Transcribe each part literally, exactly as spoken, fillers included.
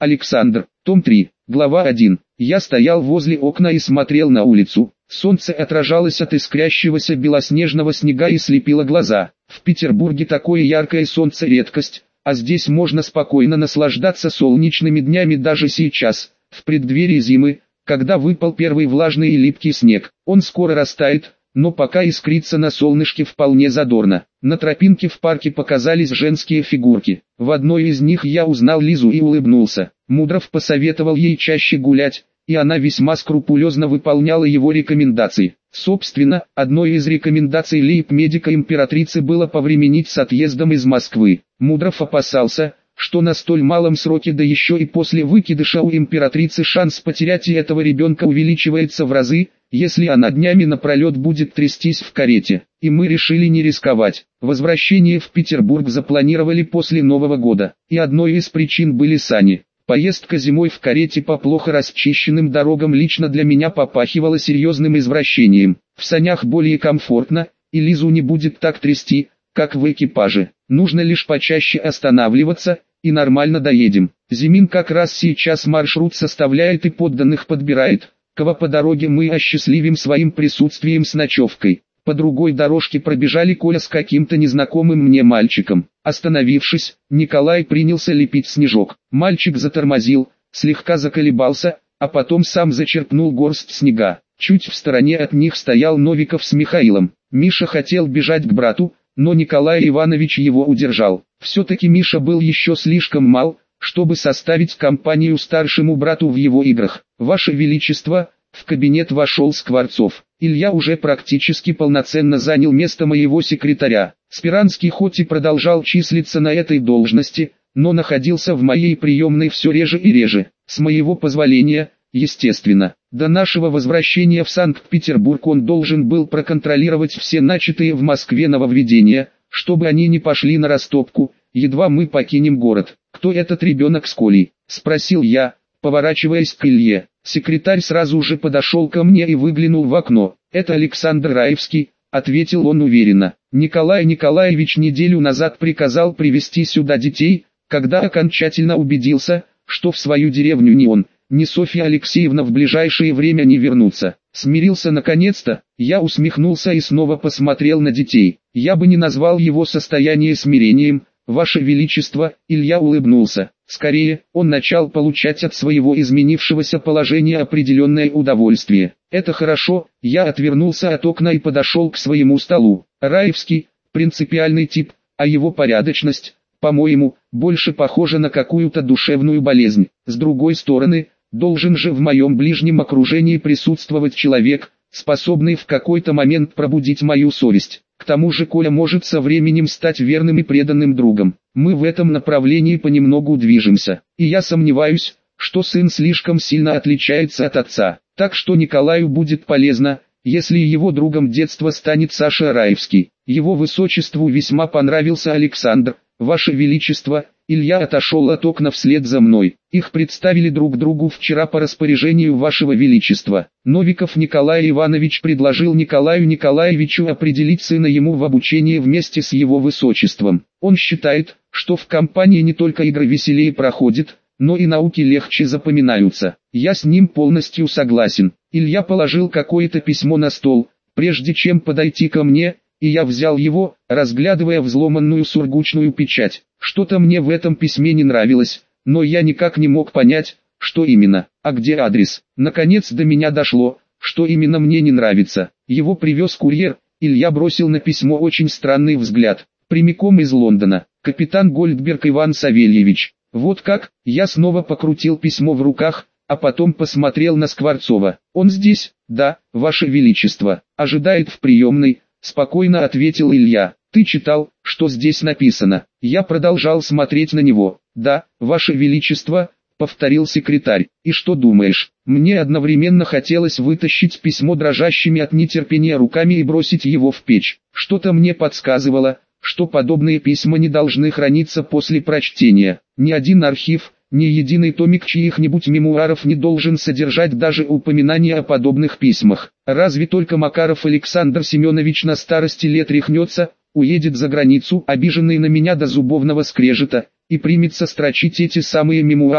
Александр, том три, глава один. Я стоял возле окна и смотрел на улицу. Солнце отражалось от искрящегося белоснежного снега и слепило глаза. В Петербурге такое яркое солнце редкость, а здесь можно спокойно наслаждаться солнечными днями даже сейчас, в преддверии зимы, когда выпал первый влажный и липкий снег. Он скоро растает, но пока искрится на солнышке вполне задорно. На тропинке в парке показались женские фигурки. В одной из них я узнал Лизу и улыбнулся. Мудров посоветовал ей чаще гулять, и она весьма скрупулезно выполняла его рекомендации. Собственно, одной из рекомендаций лейб-медика императрицы было повременить с отъездом из Москвы. Мудров опасался, что на столь малом сроке, да еще и после выкидыша у императрицы, шанс потерять и этого ребенка увеличивается в разы, если она днями напролет будет трястись в карете. И мы решили не рисковать. Возвращение в Петербург запланировали после Нового года, и одной из причин были сани. Поездка зимой в карете по плохо расчищенным дорогам лично для меня попахивала серьезным извращением. В санях более комфортно, и Лизу не будет так трясти, как в экипаже. Нужно лишь почаще останавливаться, и нормально доедем. Зимин как раз сейчас маршрут составляет и подданных подбирает, кого по дороге мы осчастливим своим присутствием с ночевкой. По другой дорожке пробежали Коля с каким-то незнакомым мне мальчиком. Остановившись, Николай принялся лепить снежок. Мальчик затормозил, слегка заколебался, а потом сам зачерпнул горсть снега. Чуть в стороне от них стоял Новиков с Михаилом. Миша хотел бежать к брату, но Николай Иванович его удержал. Все-таки Миша был еще слишком мал, чтобы составить компанию старшему брату в его играх. «Ваше Величество», в кабинет вошел Скворцов. Илья уже практически полноценно занял место моего секретаря. Спиранский хоть и продолжал числиться на этой должности, но находился в моей приемной все реже и реже. С моего позволения, естественно. До нашего возвращения в Санкт-Петербург он должен был проконтролировать все начатые в Москве нововведения, чтобы они не пошли на растопку, едва мы покинем город. «Кто этот ребенок с Колей?» – спросил я, поворачиваясь к Илье. Секретарь сразу же подошел ко мне и выглянул в окно. «Это Александр Раевский», — ответил он уверенно. «Николай Николаевич неделю назад приказал привезти сюда детей, когда окончательно убедился, что в свою деревню ни он, ни Софья Алексеевна в ближайшее время не вернутся. Смирился наконец-то?» Я усмехнулся и снова посмотрел на детей. «Я бы не назвал его состояние смирением, Ваше Величество», — Илья улыбнулся. Скорее, он начал получать от своего изменившегося положения определенное удовольствие. «Это хорошо», — я отвернулся от окна и подошел к своему столу. Раевский — принципиальный тип, а его порядочность, по-моему, больше похожа на какую-то душевную болезнь. С другой стороны, должен же в моем ближнем окружении присутствовать человек, способный в какой-то момент пробудить мою совесть. К тому же Коля может со временем стать верным и преданным другом. Мы в этом направлении понемногу движемся. И я сомневаюсь, что сын слишком сильно отличается от отца. Так что Николаю будет полезно, если его другом детства станет Саша Раевский. Его высочеству весьма понравился Александр. «Ваше Величество», Илья отошел от окна вслед за мной. «Их представили друг другу вчера по распоряжению Вашего Величества. Новиков Николай Иванович предложил Николаю Николаевичу определить сына ему в обучение вместе с его высочеством. Он считает, что в компании не только игры веселее проходят, но и науки легче запоминаются. Я с ним полностью согласен». Илья положил какое-то письмо на стол, прежде чем подойти ко мне, и я взял его, разглядывая взломанную сургучную печать. Что-то мне в этом письме не нравилось, но я никак не мог понять, что именно. «А где адрес?» Наконец до меня дошло, что именно мне не нравится. Его привез курьер. Илья бросил на письмо очень странный взгляд. «Прямиком из Лондона. Капитан Гольдберг Иван Савельевич». Вот как. Я снова покрутил письмо в руках, а потом посмотрел на Скворцова. «Он здесь?» «Да, Ваше Величество. Ожидает в приемной», — спокойно ответил Илья. «Ты читал, что здесь написано?» Я продолжал смотреть на него. «Да, Ваше Величество», — повторил секретарь. «И что думаешь?» Мне одновременно хотелось вытащить письмо дрожащими от нетерпения руками и бросить его в печь. Что-то мне подсказывало, что подобные письма не должны храниться после прочтения. Ни один архив, ни единый томик чьих-нибудь мемуаров не должен содержать даже упоминания о подобных письмах. Разве только Макаров Александр Семенович на старости лет рехнется, уедет за границу, обиженный на меня до зубовного скрежета, и примется строчить эти самые мемуары,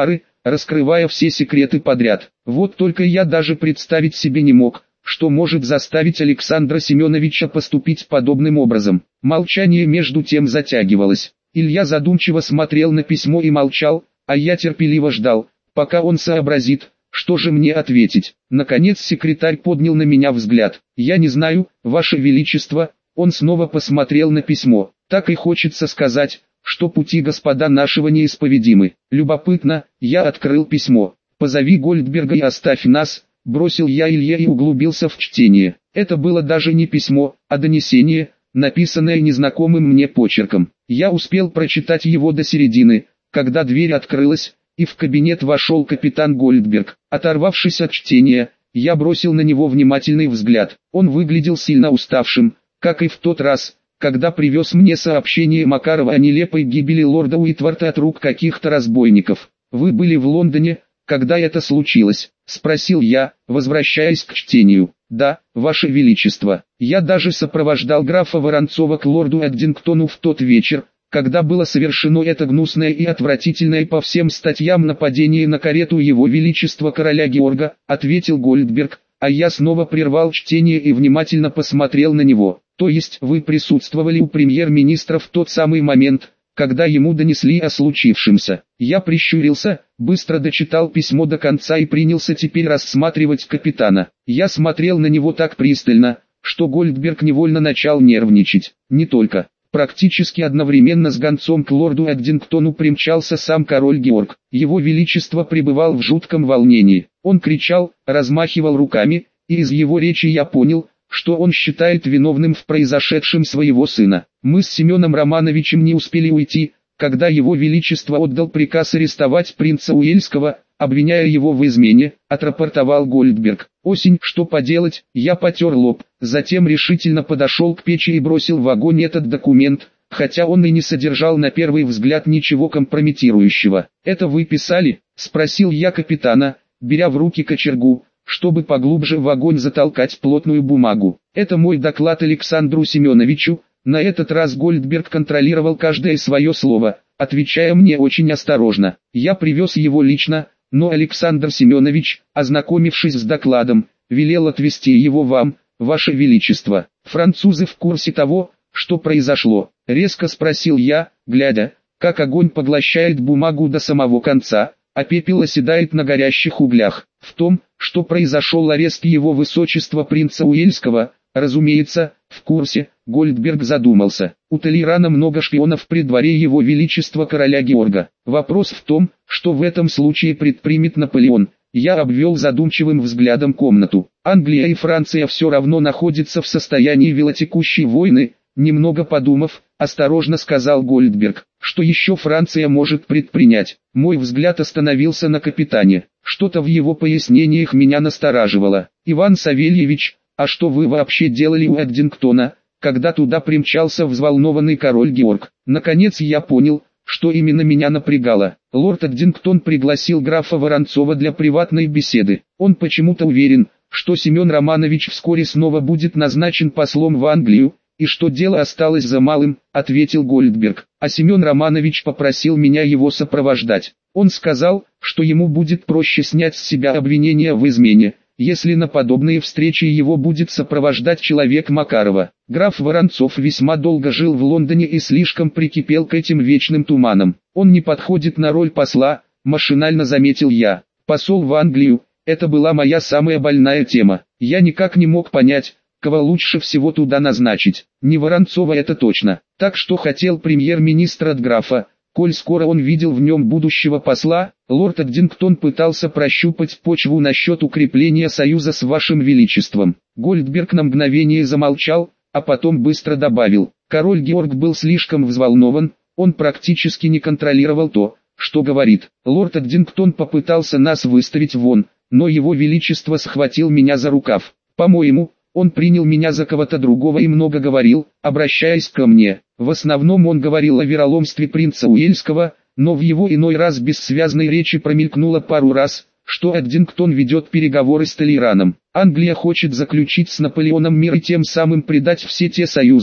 раскрывая все секреты подряд. Вот только я даже представить себе не мог, что может заставить Александра Семеновича поступить подобным образом. Молчание между тем затягивалось. Илья задумчиво смотрел на письмо и молчал, а я терпеливо ждал, пока он сообразит, что же мне ответить. Наконец секретарь поднял на меня взгляд. «Я не знаю, Ваше Величество». Он снова посмотрел на письмо. «Так и хочется сказать, что пути господа нашего неисповедимы». Любопытно, я открыл письмо. «Позови Гольдберга и оставь нас», бросил я Илье и углубился в чтение. Это было даже не письмо, а донесение, написанное незнакомым мне почерком. Я успел прочитать его до середины, когда дверь открылась, и в кабинет вошел капитан Гольдберг. Оторвавшись от чтения, я бросил на него внимательный взгляд. Он выглядел сильно уставшим, как и в тот раз, когда привез мне сообщение Макарова о нелепой гибели лорда Уитворта от рук каких-то разбойников. «Вы были в Лондоне, когда это случилось?» — спросил я, возвращаясь к чтению. «Да, Ваше Величество. Я даже сопровождал графа Воронцова к лорду Эддингтону в тот вечер, когда было совершено это гнусное и отвратительное по всем статьям нападение на карету Его Величества короля Георга», — ответил Гольдберг, а я снова прервал чтение и внимательно посмотрел на него. «То есть вы присутствовали у премьер-министра в тот самый момент, когда ему донесли о случившемся?» Я прищурился, быстро дочитал письмо до конца и принялся теперь рассматривать капитана. Я смотрел на него так пристально, что Гольдберг невольно начал нервничать. Не только. Практически одновременно с гонцом к лорду Эддингтону примчался сам король Георг. Его величество пребывал в жутком волнении. Он кричал, размахивал руками, и из его речи я понял, что он считает виновным в произошедшем своего сына. Мы с Семеном Романовичем не успели уйти, когда его величество отдал приказ арестовать принца Уэльского, обвиняя его в измене, отрапортовал Гольдберг. «Осень, что поделать?» Я потер лоб, затем решительно подошел к печи и бросил в огонь этот документ, хотя он и не содержал на первый взгляд ничего компрометирующего. «Это вы писали?» — спросил я капитана, беря в руки кочергу, чтобы поглубже в огонь затолкать плотную бумагу. «Это мой доклад Александру Семеновичу». На этот раз Гольдберг контролировал каждое свое слово, отвечая мне очень осторожно. Я привез его лично, но Александр Семенович, ознакомившись с докладом, велел отвести его вам, Ваше Величество. «Французы в курсе того, что произошло?» — резко спросил я, глядя, как огонь поглощает бумагу до самого конца, а пепел оседает на горящих углях. В том, что произошел арест его высочества принца Уэльского, разумеется, в курсе. Гольдберг задумался. У Толерана много шпионов при дворе его величества короля Георга. Вопрос в том, что в этом случае предпримет Наполеон. Я обвел задумчивым взглядом комнату. Англия и Франция все равно находятся в состоянии велотекущей войны. Немного подумав, осторожно сказал Гольдберг. Что еще Франция может предпринять? Мой взгляд остановился на капитане. Что-то в его пояснениях меня настораживало. «Иван Савельевич, а что вы вообще делали у Эддингтона, когда туда примчался взволнованный король Георг?» Наконец я понял, что именно меня напрягало. Лорд Эддингтон пригласил графа Воронцова для приватной беседы. Он почему-то уверен, что Семен Романович вскоре снова будет назначен послом в Англию, и что дело осталось за малым, ответил Гольдберг. А Семен Романович попросил меня его сопровождать. Он сказал, что ему будет проще снять с себя обвинение в измене, если на подобные встречи его будет сопровождать человек Макарова. Граф Воронцов весьма долго жил в Лондоне и слишком прикипел к этим вечным туманам. Он не подходит на роль посла, машинально заметил я. Посол в Англию, это была моя самая больная тема. Я никак не мог понять, кого лучше всего туда назначить. Не Воронцова это точно. Так что хотел премьер-министр от графа, коль скоро он видел в нем будущего посла. Лорд Эддингтон пытался прощупать почву насчет укрепления союза с вашим величеством. Гольдберг на мгновение замолчал, а потом быстро добавил. Король Георг был слишком взволнован, он практически не контролировал то, что говорит. Лорд Эддингтон попытался нас выставить вон, но его величество схватил меня за рукав. По-моему, он принял меня за кого-то другого и много говорил, обращаясь ко мне. В основном он говорил о вероломстве принца Уэльского, но в его иной раз бессвязной речи промелькнуло пару раз, что Эддингтон ведет переговоры с Толераном. Англия хочет заключить с Наполеоном мир и тем самым предать все те союзы,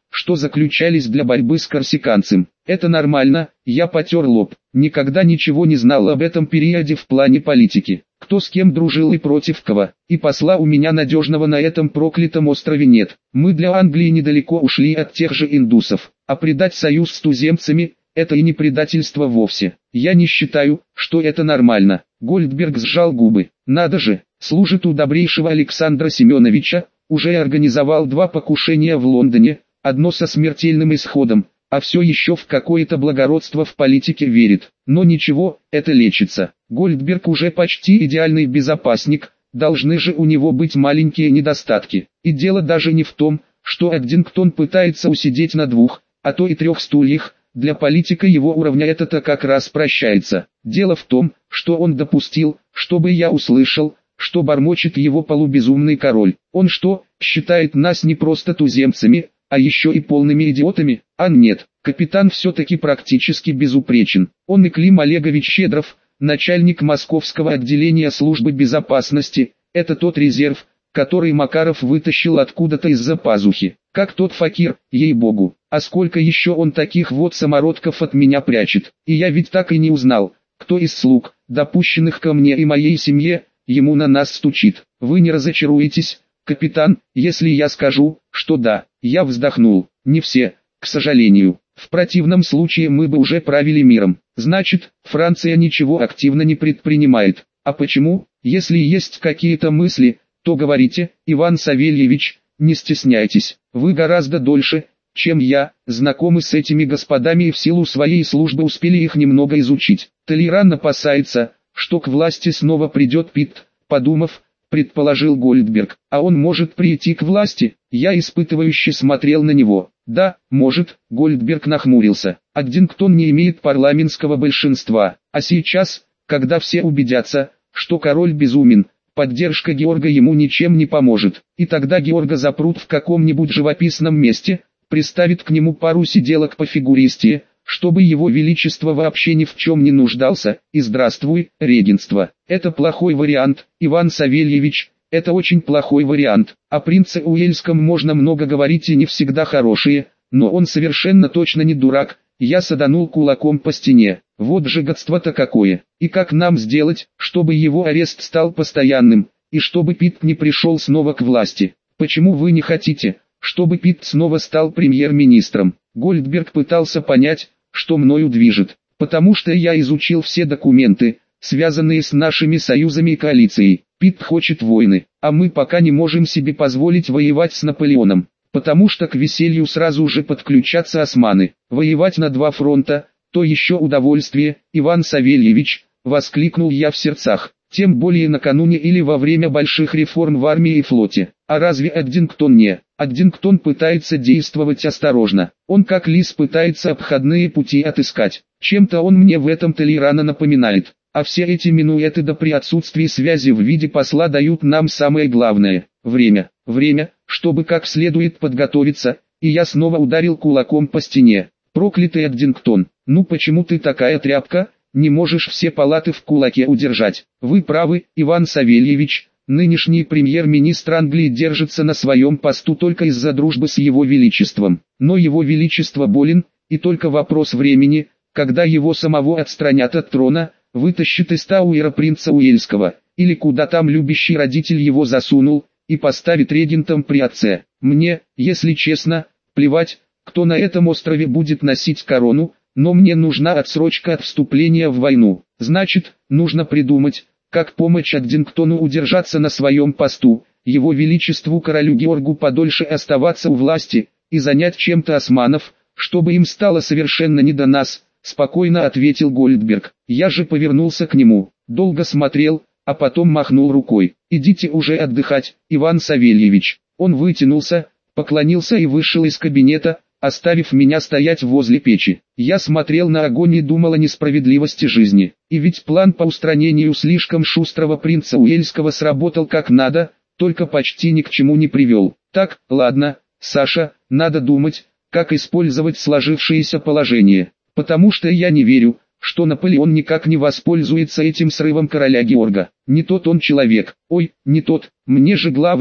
что заключались для борьбы с корсиканцем. Это нормально, я потер лоб. Никогда ничего не знал об этом периоде в плане политики. Кто с кем дружил и против кого. И посла у меня надежного на этом проклятом острове нет. Мы для Англии недалеко ушли от тех же индусов. А предать союз с туземцами – это и не предательство вовсе. Я не считаю, что это нормально. Гольдберг сжал губы. Надо же, служит у добрейшего Александра Семеновича, уже организовал два покушения в Лондоне, одно со смертельным исходом, а все еще в какое-то благородство в политике верит. Но ничего, это лечится. Гольдберг уже почти идеальный безопасник, должны же у него быть маленькие недостатки. И дело даже не в том, что Эддингтон пытается усидеть на двух, а то и трех стульях. Для политика его уровня это-то как раз прощается. Дело в том, что он допустил, чтобы я услышал, что бормочет его полубезумный король. Он что, считает нас не просто туземцами, а еще и полными идиотами? А нет, капитан все-таки практически безупречен. Он и Клим Олегович Щедров, начальник московского отделения службы безопасности, это тот резерв, который Макаров вытащил откуда-то из-за пазухи. Как тот факир, ей-богу. А сколько еще он таких вот самородков от меня прячет. И я ведь так и не узнал, кто из слуг, допущенных ко мне и моей семье, ему на нас стучит. Вы не разочаруетесь, капитан, если я скажу, что да. Я вздохнул. Не все, к сожалению. В противном случае мы бы уже правили миром. Значит, Франция ничего активно не предпринимает. А почему? Если есть какие-то мысли, то говорите, Иван Савельевич, не стесняйтесь. Вы гораздо дольше, чем я, знакомы с этими господами и в силу своей службы успели их немного изучить. Толеран опасается, что к власти снова придет Питт, подумав, предположил Гольдберг. А он может прийти к власти? Я испытывающе смотрел на него. Да, может, Гольдберг нахмурился. Эддингтон не имеет парламентского большинства. А сейчас, когда все убедятся, что король безумен, поддержка Георга ему ничем не поможет. И тогда Георга запрут в каком-нибудь живописном месте, приставит к нему пару сиделок по фигуристе, чтобы его величество вообще ни в чем не нуждался, и здравствуй, регенство. Это плохой вариант, Иван Савельевич, это очень плохой вариант. О принце Уэльском можно много говорить и не всегда хорошие, но он совершенно точно не дурак. Я саданул кулаком по стене. Вот же гадство-то какое. И как нам сделать, чтобы его арест стал постоянным, и чтобы Питт не пришел снова к власти? Почему вы не хотите, чтобы Питт снова стал премьер-министром? Гольдберг пытался понять, что мною движет. Потому что я изучил все документы, связанные с нашими союзами и коалицией. Питт хочет войны, а мы пока не можем себе позволить воевать с Наполеоном. Потому что к веселью сразу же подключатся османы. Воевать на два фронта, то еще удовольствие, Иван Савельевич, воскликнул я в сердцах. Тем более накануне или во время больших реформ в армии и флоте. А разве Эддингтон не? Эддингтон пытается действовать осторожно. Он как лис пытается обходные пути отыскать. Чем-то он мне в этом Толерана напоминает. А все эти минуэты да при отсутствии связи в виде посла дают нам самое главное – время. Время, чтобы как следует подготовиться, и я снова ударил кулаком по стене. Проклятый Эддингтон, ну почему ты такая тряпка, не можешь все палаты в кулаке удержать? Вы правы, Иван Савельевич, нынешний премьер-министр Англии держится на своем посту только из-за дружбы с его величеством. Но его величество болен, и только вопрос времени, когда его самого отстранят от трона, вытащит из Тауэра принца Уэльского, или куда там любящий родитель его засунул, и поставит регентом при отце. Мне, если честно, плевать, кто на этом острове будет носить корону, но мне нужна отсрочка от вступления в войну. Значит, нужно придумать, как помочь Эддингтону удержаться на своем посту, его величеству королю Георгу подольше оставаться у власти, и занять чем-то османов, чтобы им стало совершенно не до нас, спокойно ответил Гольдберг. Я же повернулся к нему, долго смотрел, а потом махнул рукой. Идите уже отдыхать, Иван Савельевич. Он вытянулся, поклонился и вышел из кабинета, оставив меня стоять возле печи. Я смотрел на огонь и думал о несправедливости жизни. И ведь план по устранению слишком шустрого принца Уэльского сработал как надо, только почти ни к чему не привел. Так, ладно, Саша, надо думать, как использовать сложившееся положение. Потому что я не верю, что Наполеон никак не воспользуется этим срывом короля Георга. Не тот он человек. Ой, не тот. Мне же главное,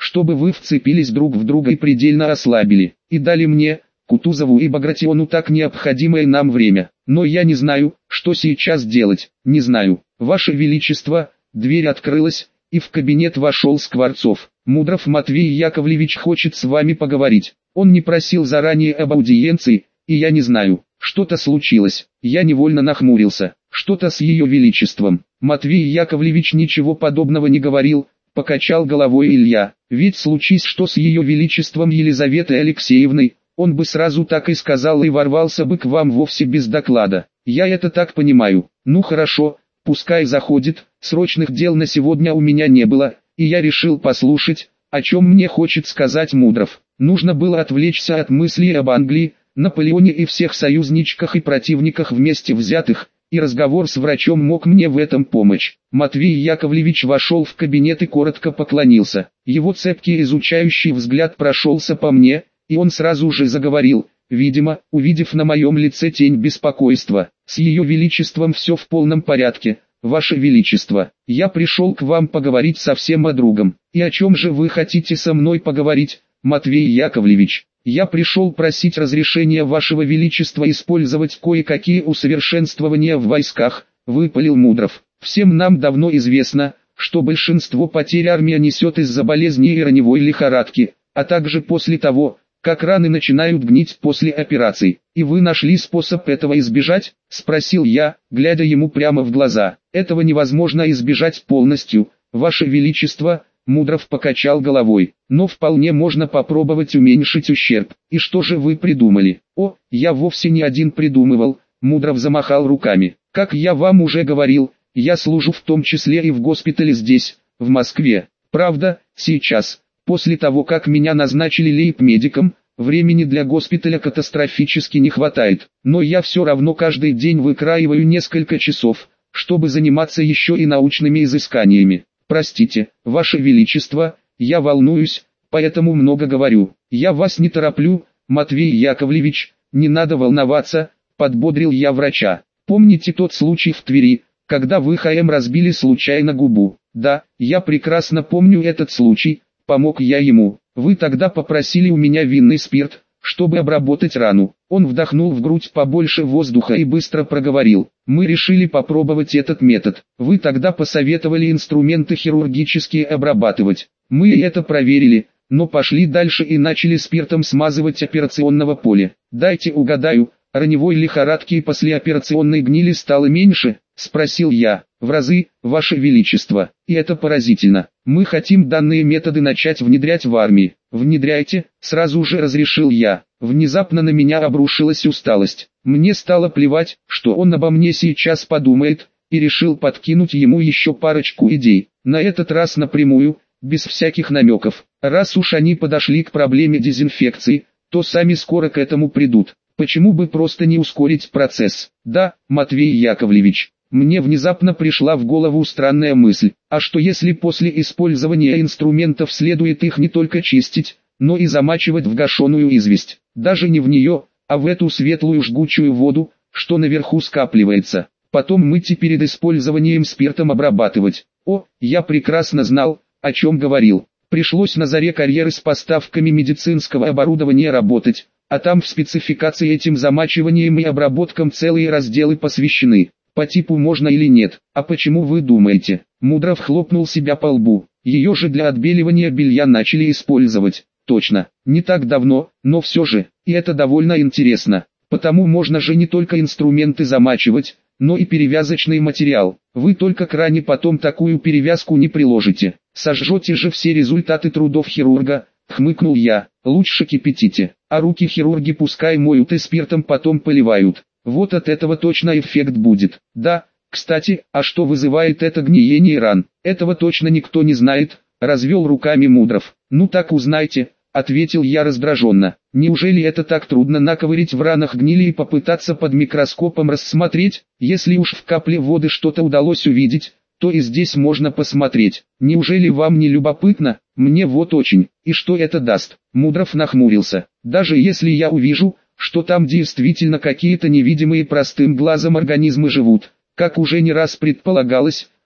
чтобы вы вцепились друг в друга и предельно ослабили, и дали мне, Кутузову и Багратиону так необходимое нам время. Но я не знаю, что сейчас делать, не знаю. Ваше Величество, дверь открылась, и в кабинет вошел Скворцов. Мудров Матвей Яковлевич хочет с вами поговорить. Он не просил заранее об аудиенции, и я не знаю, что-то случилось. Я невольно нахмурился. Что-то с ее величеством. Матвей Яковлевич ничего подобного не говорил, покачал головой Илья. Ведь случись что с ее величеством Елизаветой Алексеевной, он бы сразу так и сказал и ворвался бы к вам вовсе без доклада. Я это так понимаю. Ну хорошо, пускай заходит, срочных дел на сегодня у меня не было, и я решил послушать, о чем мне хочет сказать Мудров. Нужно было отвлечься от мыслей об Англии, Наполеоне и всех союзничках и противниках вместе взятых, и разговор с врачом мог мне в этом помочь. Матвей Яковлевич вошел в кабинет и коротко поклонился. Его цепкий изучающий взгляд прошелся по мне, и он сразу же заговорил, видимо, увидев на моем лице тень беспокойства. С ее величеством все в полном порядке, ваше величество. Я пришел к вам поговорить совсем о другом. И о чем же вы хотите со мной поговорить, Матвей Яковлевич? Я пришел просить разрешения вашего величества использовать кое-какие усовершенствования в войсках, выпалил Мудров. Всем нам давно известно, что большинство потерь армия несет из-за болезней и раневой лихорадки, а также после того, как раны начинают гнить после операций. И вы нашли способ этого избежать? Спросил я, глядя ему прямо в глаза. Этого невозможно избежать полностью, ваше величество. Мудров покачал головой. Но вполне можно попробовать уменьшить ущерб. И что же вы придумали? О, я вовсе не один придумывал. Мудров замахал руками. Как я вам уже говорил, я служу в том числе и в госпитале здесь, в Москве. Правда, сейчас, после того как меня назначили лейб-медиком, времени для госпиталя катастрофически не хватает. Но я все равно каждый день выкраиваю несколько часов, чтобы заниматься еще и научными изысканиями. Простите, ваше величество, я волнуюсь, поэтому много говорю. Я вас не тороплю, Матвей Яковлевич, не надо волноваться, подбодрил я врача. Помните тот случай в Твери, когда вы ХМ разбили случайно губу? Да, я прекрасно помню этот случай, помог я ему. Вы тогда попросили у меня винный спирт, чтобы обработать рану. Он вдохнул в грудь побольше воздуха и быстро проговорил. Мы решили попробовать этот метод. Вы тогда посоветовали инструменты хирургические обрабатывать. Мы это проверили, но пошли дальше и начали спиртом смазывать операционного поля. Дайте угадаю, раневой лихорадки и послеоперационной гнили стало меньше? Спросил я. В разы, ваше величество. И это поразительно. Мы хотим данные методы начать внедрять в армии. Внедряйте, сразу же разрешил я. Внезапно на меня обрушилась усталость. Мне стало плевать, что он обо мне сейчас подумает, и решил подкинуть ему еще парочку идей. На этот раз напрямую, без всяких намеков. Раз уж они подошли к проблеме дезинфекции, то сами скоро к этому придут. Почему бы просто не ускорить процесс? Да, Матвей Яковлевич. Мне внезапно пришла в голову странная мысль, а что если после использования инструментов следует их не только чистить, но и замачивать в гашеную известь, даже не в нее, а в эту светлую жгучую воду, что наверху скапливается, потом мыть и перед использованием спиртом обрабатывать. О, я прекрасно знал, о чем говорил. Пришлось на заре карьеры с поставками медицинского оборудования работать, а там в спецификации этим замачиванием и обработкам целые разделы посвящены. По типу можно или нет. А почему вы думаете? Мудров хлопнул себя по лбу. Ее же для отбеливания белья начали использовать. Точно, не так давно, но все же, и это довольно интересно. Потому можно же не только инструменты замачивать, но и перевязочный материал. Вы только к ране потом такую перевязку не приложите. Сожжете же все результаты трудов хирурга, хмыкнул я. Лучше кипятите, а руки хирурги пускай моют и спиртом потом поливают. Вот от этого точно эффект будет. Да, кстати, а что вызывает это гниение ран? Этого точно никто не знает, развел руками Мудров. Ну так узнайте, ответил я раздраженно. Неужели это так трудно наковырять в ранах гнили и попытаться под микроскопом рассмотреть? Если уж в капле воды что-то удалось увидеть, то и здесь можно посмотреть. Неужели вам не любопытно? Мне вот очень. И что это даст? Мудров нахмурился. Даже если я увижу, что там действительно какие-то невидимые простым глазом организмы живут, как уже не раз предполагалось,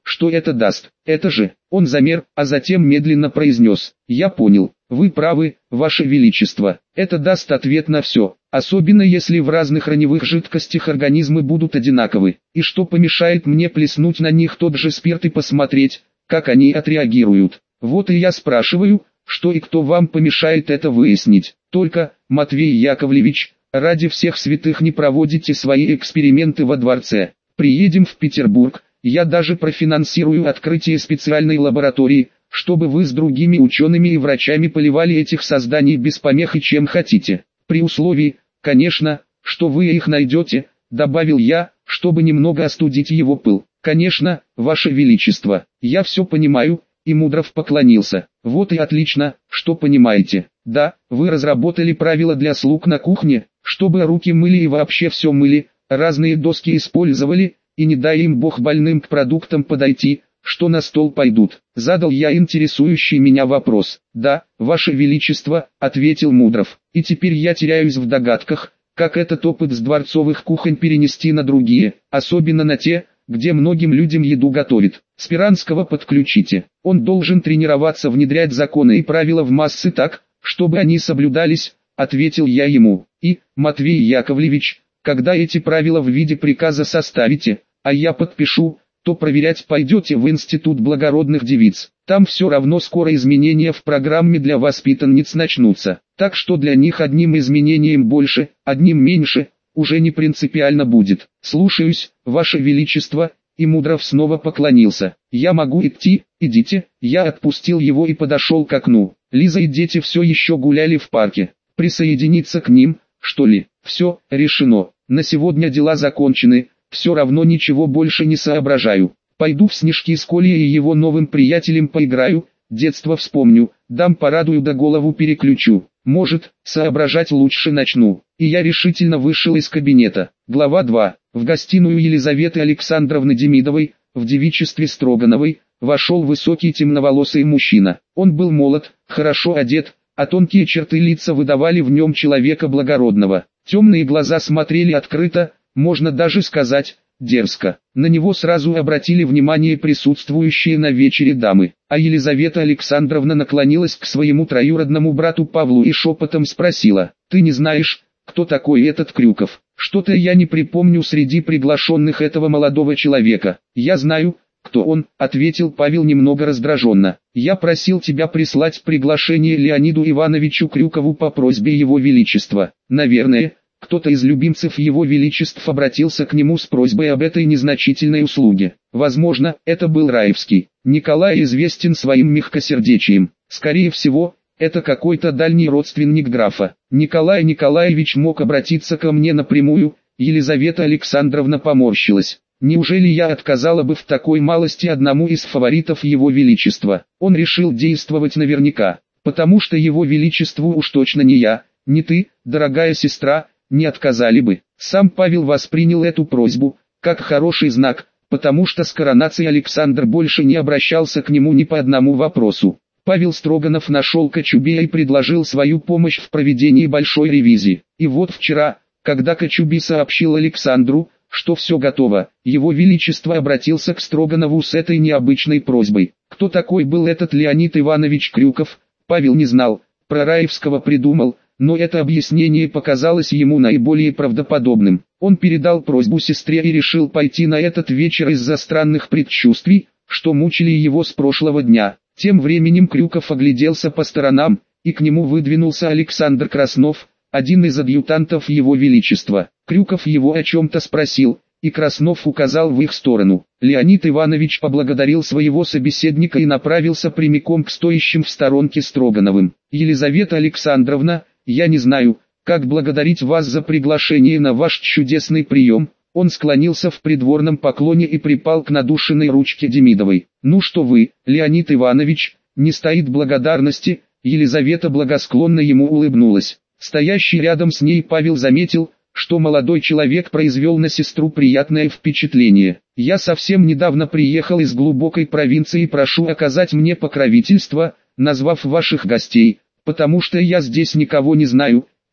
что это даст. Это же, он замер, а затем медленно произнес: «Я понял, вы правы, Ваше Величество, это даст ответ на все, особенно если в разных раневых жидкостях организмы будут одинаковы, и что помешает мне плеснуть на них тот же спирт и посмотреть, как они отреагируют. Вот и я спрашиваю, что и кто вам помешает это выяснить. Только, Матвей Яковлевич, ради всех святых не проводите свои эксперименты во дворце. Приедем в Петербург, я даже профинансирую открытие специальной лаборатории, чтобы вы с другими учеными и врачами поливали этих созданий без помех и чем хотите. При условии, конечно, что вы их найдете», — добавил я, чтобы немного остудить его пыл. «Конечно, Ваше Величество, я все понимаю», — и Мудров поклонился. «Вот и отлично, что понимаете. Да, вы разработали правила для слуг на кухне, чтобы руки мыли и вообще все мыли, разные доски использовали, и не дай им Бог больным к продуктам подойти, что на стол пойдут». Задал я интересующий меня вопрос. «Да, Ваше Величество», — ответил Мудров. «И теперь я теряюсь в догадках, как этот опыт с дворцовых кухонь перенести на другие, особенно на те, где многим людям еду готовят. Спиранского подключите. Он должен тренироваться внедрять законы и правила в массы так, чтобы они соблюдались», — ответил я ему. «И, Матвей Яковлевич, когда эти правила в виде приказа составите, а я подпишу, то проверять пойдете в Институт благородных девиц. Там все равно скоро изменения в программе для воспитанниц начнутся, так что для них одним изменением больше, одним меньше, уже не принципиально будет. Слушаюсь, Ваше Величество». И Мудров снова поклонился. «Я могу идти?» «Идите». Я отпустил его и подошел к окну. Лиза и дети все еще гуляли в парке. Присоединиться к ним, что ли? Все, решено. На сегодня дела закончены, все равно ничего больше не соображаю. Пойду в снежки с Колей и его новым приятелем поиграю, детство вспомню, дам порадую да голову переключу. Может, соображать лучше начну». И я решительно вышел из кабинета. Глава два. В гостиную Елизаветы Александровны Демидовой, в девичестве Строгановой, вошел высокий темноволосый мужчина. Он был молод, хорошо одет, а тонкие черты лица выдавали в нем человека благородного. Темные глаза смотрели открыто, можно даже сказать, дерзко. На него сразу обратили внимание присутствующие на вечере дамы, а Елизавета Александровна наклонилась к своему троюродному брату Павлу и шепотом спросила: «Ты не знаешь, кто такой этот Крюков?» «Что-то я не припомню среди приглашенных этого молодого человека». «Я знаю, кто он», — ответил Павел немного раздраженно. «Я просил тебя прислать приглашение Леониду Ивановичу Крюкову по просьбе Его Величества. Наверное, кто-то из любимцев Его Величеств обратился к нему с просьбой об этой незначительной услуге. Возможно, это был Раевский. Николай известен своим мягкосердечием. Скорее всего, это какой-то дальний родственник графа. Николай Николаевич мог обратиться ко мне напрямую». Елизавета Александровна поморщилась. «Неужели я отказала бы в такой малости одному из фаворитов Его Величества?» Он решил действовать наверняка, потому что Его Величеству уж точно не я, не ты, дорогая сестра, не отказали бы. Сам Павел воспринял эту просьбу как хороший знак, потому что с коронацией Александр больше не обращался к нему ни по одному вопросу. Павел Строганов нашел Кочубея и предложил свою помощь в проведении большой ревизии. И вот вчера, когда Кочубей сообщил Александру, что все готово, Его Величество обратился к Строганову с этой необычной просьбой. Кто такой был этот Леонид Иванович Крюков, Павел не знал, про Раевского придумал, но это объяснение показалось ему наиболее правдоподобным. Он передал просьбу сестре и решил пойти на этот вечер из-за странных предчувствий, что мучили его с прошлого дня. Тем временем Крюков огляделся по сторонам, и к нему выдвинулся Александр Краснов, один из адъютантов Его Величества. Крюков его о чем-то спросил, и Краснов указал в их сторону. Леонид Иванович поблагодарил своего собеседника и направился прямиком к стоящим в сторонке Строгановым. «Елизавета Александровна, я не знаю, как благодарить вас за приглашение на ваш чудесный прием». Он склонился в придворном поклоне и припал к надушенной ручке Демидовой. «Ну что вы, Леонид Иванович, не стоит благодарности». Елизавета благосклонно ему улыбнулась. Стоящий рядом с ней Павел заметил, что молодой человек произвел на сестру приятное впечатление. «Я совсем недавно приехал из глубокой провинции и прошу оказать мне покровительство, назвав ваших гостей, потому что я здесь никого не знаю»,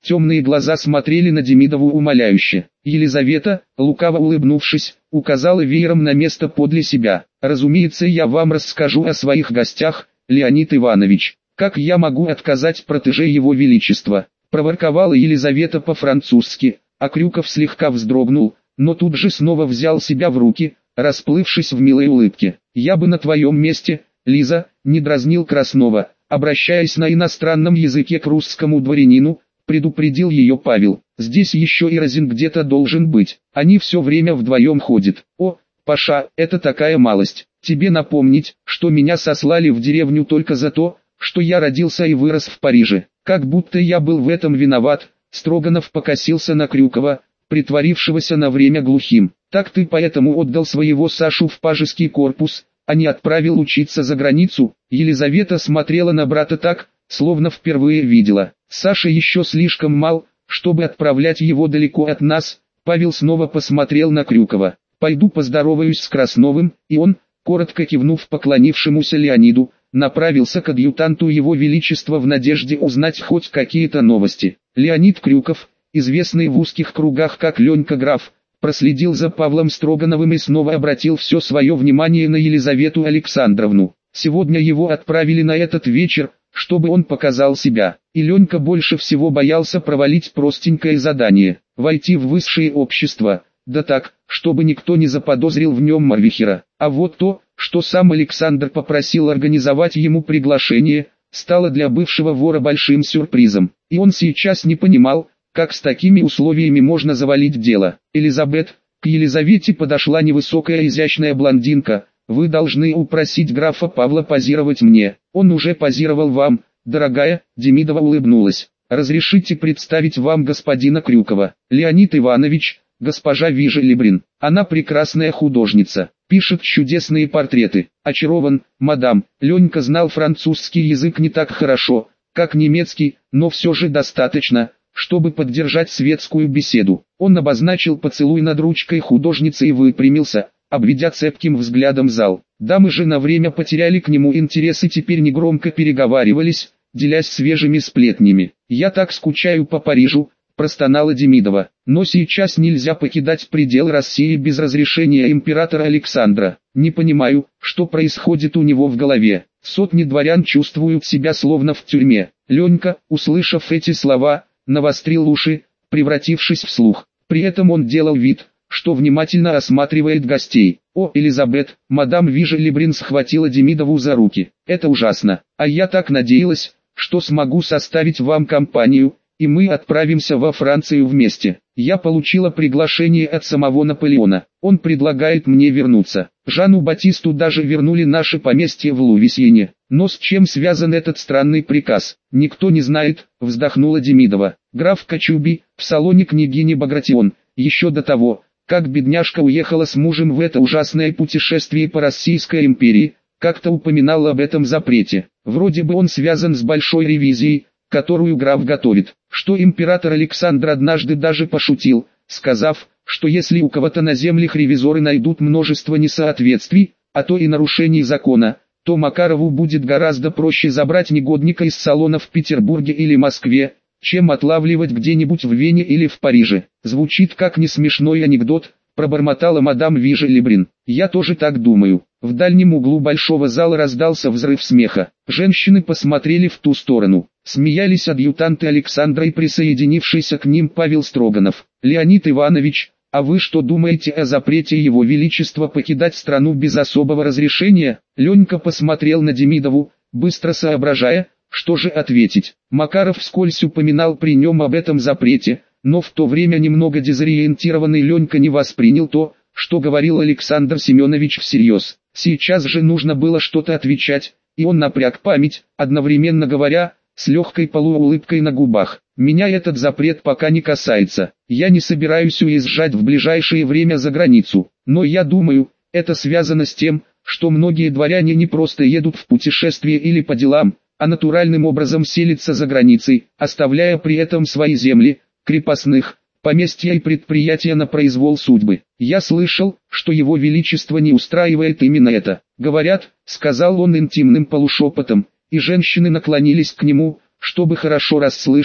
Темные глаза смотрели на Демидову умоляюще. Елизавета, лукаво улыбнувшись, указала веером на место подле себя. «Разумеется, я вам расскажу о своих гостях, Леонид Иванович. Как я могу отказать протеже его величества?» Проворковала Елизавета по-французски, а Крюков слегка вздрогнул, но тут же снова взял себя в руки, расплывшись в милой улыбке. «Я бы на твоем месте, Лиза, не дразнил Краснова», обращаясь на иностранном языке к русскому дворянину, предупредил ее Павел. «Здесь еще и Разин где-то должен быть, они все время вдвоем ходят». «О, Паша, это такая малость, тебе напомнить, что меня сослали в деревню только за то, что я родился и вырос в Париже, как будто я был в этом виноват». Строганов покосился на Крюкова, притворившегося на время глухим. «Так ты поэтому отдал своего Сашу в пажеский корпус, а не отправил учиться за границу?» Елизавета смотрела на брата так, словно впервые видела. «Саша еще слишком мал, чтобы отправлять его далеко от нас». Павел снова посмотрел на Крюкова. «Пойду поздороваюсь с Красновым», и он, коротко кивнув поклонившемуся Леониду, направился к адъютанту его величества в надежде узнать хоть какие-то новости. Леонид Крюков, известный в узких кругах как Ленька Граф, проследил за Павлом Строгановым и снова обратил все свое внимание на Елизавету Александровну. Сегодня его отправили на этот вечер, чтобы он показал себя, и Ленька больше всего боялся провалить простенькое задание, войти в высшее общество, да так, чтобы никто не заподозрил в нем Марвихера. А вот то, что сам Александр попросил организовать ему приглашение, стало для бывшего вора большим сюрпризом, и он сейчас не понимал, как с такими условиями можно завалить дело. «Элизабет», к Елизавете подошла невысокая изящная блондинка, «вы должны упросить графа Павла позировать мне, он уже позировал вам, дорогая». Демидова улыбнулась. «Разрешите представить вам господина Крюкова, Леонид Иванович, госпожа Вижа Лебрин. Она прекрасная художница, пишет чудесные портреты». «Очарован, мадам». Ленька знал французский язык не так хорошо, как немецкий, но все же достаточно, чтобы поддержать светскую беседу. Он обозначил поцелуй над ручкой художницы и выпрямился, обведя цепким взглядом зал. Дамы же на время потеряли к нему интерес и теперь негромко переговаривались, делясь свежими сплетнями. «Я так скучаю по Парижу», — простонала Демидова. «Но сейчас нельзя покидать пределы России без разрешения императора Александра. Не понимаю, что происходит у него в голове. Сотни дворян чувствуют себя словно в тюрьме». Ленька, услышав эти слова, навострил уши, превратившись в слух. При этом он делал вид, что внимательно осматривает гостей. «О, Элизабет», мадам Вижа Лебрин схватила Демидову за руки. «Это ужасно, а я так надеялась, что смогу составить вам компанию, и мы отправимся во Францию вместе. Я получила приглашение от самого Наполеона, он предлагает мне вернуться. Жану Батисту даже вернули наше поместье в Лувисьене. Но с чем связан этот странный приказ, никто не знает», — вздохнула Демидова. «Граф Кочубий, в салоне княгини Багратион, еще до того, как бедняжка уехала с мужем в это ужасное путешествие по Российской империи, как-то упоминал об этом запрете. Вроде бы он связан с большой ревизией, которую граф готовит, что император Александр однажды даже пошутил, сказав, что если у кого-то на землях ревизоры найдут множество несоответствий, а то и нарушений закона, то Макарову будет гораздо проще забрать негодника из салона в Петербурге или Москве, чем отлавливать где-нибудь в Вене или в Париже. Звучит как несмешной анекдот, пробормотала мадам Вижа Лебрин. «Я тоже так думаю». В дальнем углу большого зала раздался взрыв смеха. Женщины посмотрели в ту сторону. Смеялись адъютанты Александра и присоединившийся к ним Павел Строганов. «Леонид Иванович, а вы что думаете о запрете его величества покидать страну без особого разрешения?» Ленька посмотрел на Демидову, быстро соображая, что же ответить. Макаров вскользь упоминал при нем об этом запрете, но в то время немного дезориентированный Ленька не воспринял то, что говорил Александр Семенович всерьез. Сейчас же нужно было что-то отвечать, и он напряг память, одновременно говоря, с легкой полуулыбкой на губах. «Меня этот запрет пока не касается, я не собираюсь уезжать в ближайшее время за границу, но я думаю, это связано с тем, что многие дворяне не просто едут в путешествие или по делам, а натуральным образом селятся за границей, оставляя при этом свои земли, крепостных, поместья и предприятия на произвол судьбы. Я слышал, что его величество не устраивает именно это. Говорят, сказал он интимным полушепотом, и женщины наклонились к нему, чтобы хорошо расслышать,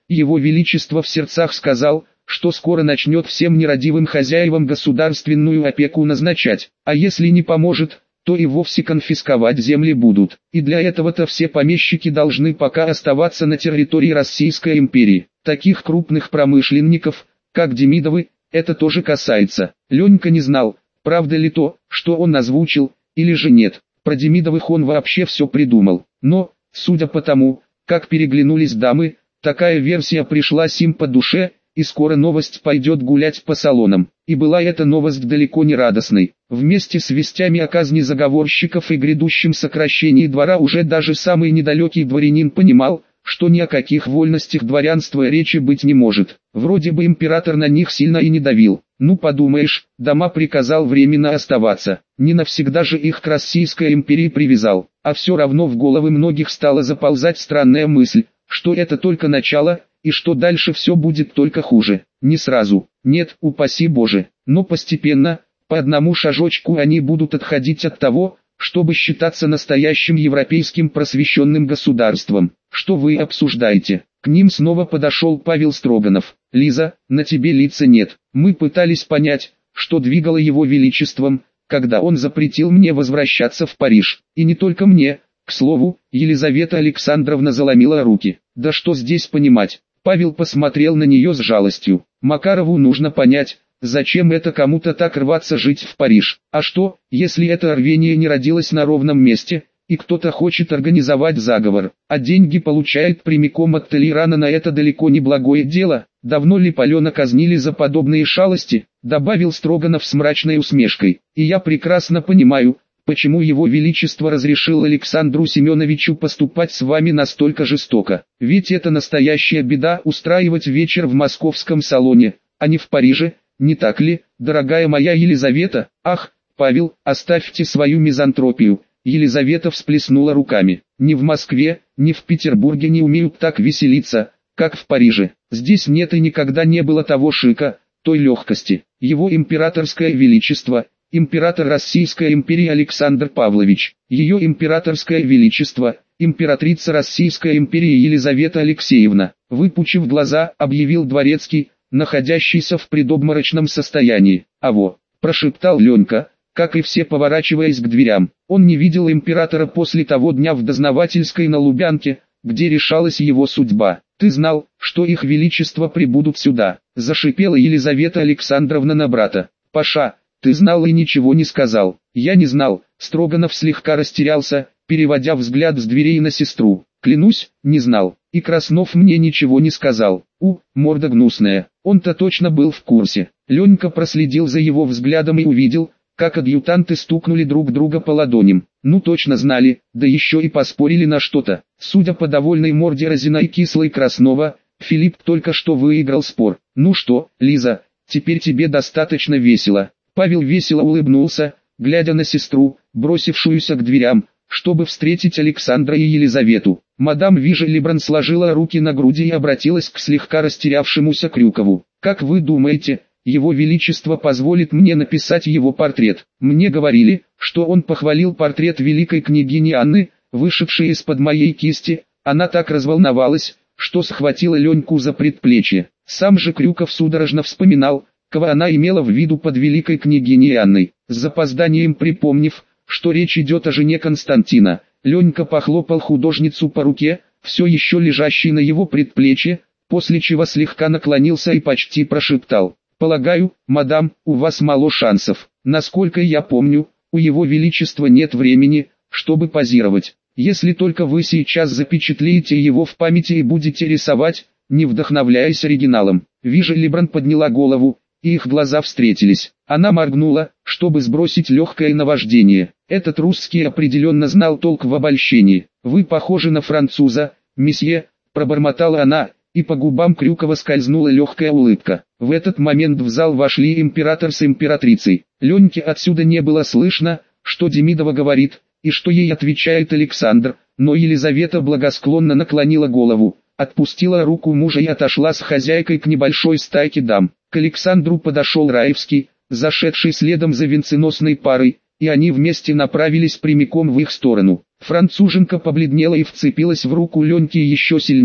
Его Величество в сердцах сказал, что скоро начнет всем нерадивым хозяевам государственную опеку назначать, а если не поможет, то и вовсе конфисковать земли будут. И для этого-то все помещики должны пока оставаться на территории Российской империи. Таких крупных промышленников, как Демидовы, это тоже касается. Ленька не знал, правда ли то, что он озвучил, или же нет. Про Демидовых он вообще все придумал. Но, судя по тому, как переглянулись дамы, такая версия пришлась им по душе, и скоро новость пойдет гулять по салонам. И была эта новость далеко не радостной. Вместе с вестями о казни заговорщиков и грядущем сокращении двора уже даже самый недалекий дворянин понимал, что ни о каких вольностях дворянства речи быть не может. Вроде бы император на них сильно и не давил. Ну подумаешь, дома приказал временно оставаться. Не навсегда же их к Российской империи привязал. А все равно в головы многих стала заползать странная мысль, что это только начало, и что дальше все будет только хуже. Не сразу, нет, упаси Боже, но постепенно, по одному шажочку они будут отходить от того, чтобы считаться настоящим европейским просвещенным государством. Что вы обсуждаете? К ним снова подошел Павел Строганов. Лиза, на тебе лица нет. Мы пытались понять, что двигало его величеством, когда он запретил мне возвращаться в Париж. И не только мне. К слову, Елизавета Александровна заломила руки. Да что здесь понимать? Павел посмотрел на нее с жалостью. Макарову нужно понять, зачем это кому-то так рваться жить в Париж. А что, если это рвение не родилось на ровном месте, и кто-то хочет организовать заговор, а деньги получает прямиком от Толерана на это далеко не благое дело? Давно ли Палена казнили за подобные шалости? Добавил Строганов с мрачной усмешкой. И я прекрасно понимаю, почему его величество разрешил Александру Семеновичу поступать с вами настолько жестоко. Ведь это настоящая беда устраивать вечер в московском салоне, а не в Париже, не так ли, дорогая моя Елизавета? Ах, Павел, оставьте свою мизантропию. Елизавета всплеснула руками. Ни в Москве, ни в Петербурге не умеют так веселиться, как в Париже. Здесь нет и никогда не было того шика, той легкости. Его императорское величество, император Российской империи Александр Павлович, ее императорское величество, императрица Российской империи Елизавета Алексеевна, выпучив глаза, объявил дворецкий, находящийся в предобморочном состоянии. «Аво», – прошептал Ленька, как и все поворачиваясь к дверям. Он не видел императора после того дня в дознавательской на Лубянке, где решалась его судьба. «Ты знал, что их величество прибудут сюда», – зашипела Елизавета Александровна на брата. «Паша, ты знал и ничего не сказал». «Я не знал», – Строганов слегка растерялся, переводя взгляд с дверей на сестру. «Клянусь, не знал. И Краснов мне ничего не сказал. У, морда гнусная, он-то точно был в курсе». Ленька проследил за его взглядом и увидел, как адъютанты стукнули друг друга по ладоням. Ну точно знали, да еще и поспорили на что-то. Судя по довольной морде Разина и кислой Краснова, Филипп только что выиграл спор. «Ну что, Лиза, теперь тебе достаточно весело». Павел весело улыбнулся, глядя на сестру, бросившуюся к дверям, чтобы встретить Александра и Елизавету. Мадам Вижа Лебран сложила руки на груди и обратилась к слегка растерявшемуся Крюкову. «Как вы думаете, его величество позволит мне написать его портрет? Мне говорили, что он похвалил портрет великой княгини Анны, вышедшей из-под моей кисти». Она так разволновалась, что схватила Леньку за предплечье. Сам же Крюков судорожно вспоминал, кого она имела в виду под великой княгиней Анной. С запозданием припомнив, что речь идет о жене Константина, Ленька похлопал художницу по руке, все еще лежащей на его предплечье, после чего слегка наклонился и почти прошептал: «Полагаю, мадам, у вас мало шансов. Насколько я помню, у его величества нет времени, чтобы позировать. Если только вы сейчас запечатлеете его в памяти и будете рисовать, не вдохновляясь оригиналом». Вижа Лебран подняла голову, и их глаза встретились. Она моргнула, чтобы сбросить легкое наваждение. Этот русский определенно знал толк в обольщении. «Вы похожи на француза, месье», – пробормотала она, и по губам Крюкова скользнула легкая улыбка. В этот момент в зал вошли император с императрицей. Леньке отсюда не было слышно, что Демидова говорит, и что ей отвечает Александр, но Елизавета благосклонно наклонила голову, отпустила руку мужа и отошла с хозяйкой к небольшой стайке дам. К Александру подошел Раевский, зашедший следом за венценосной парой, и они вместе направились прямиком в их сторону. Француженка побледнела и вцепилась в руку Леньки еще сильнее,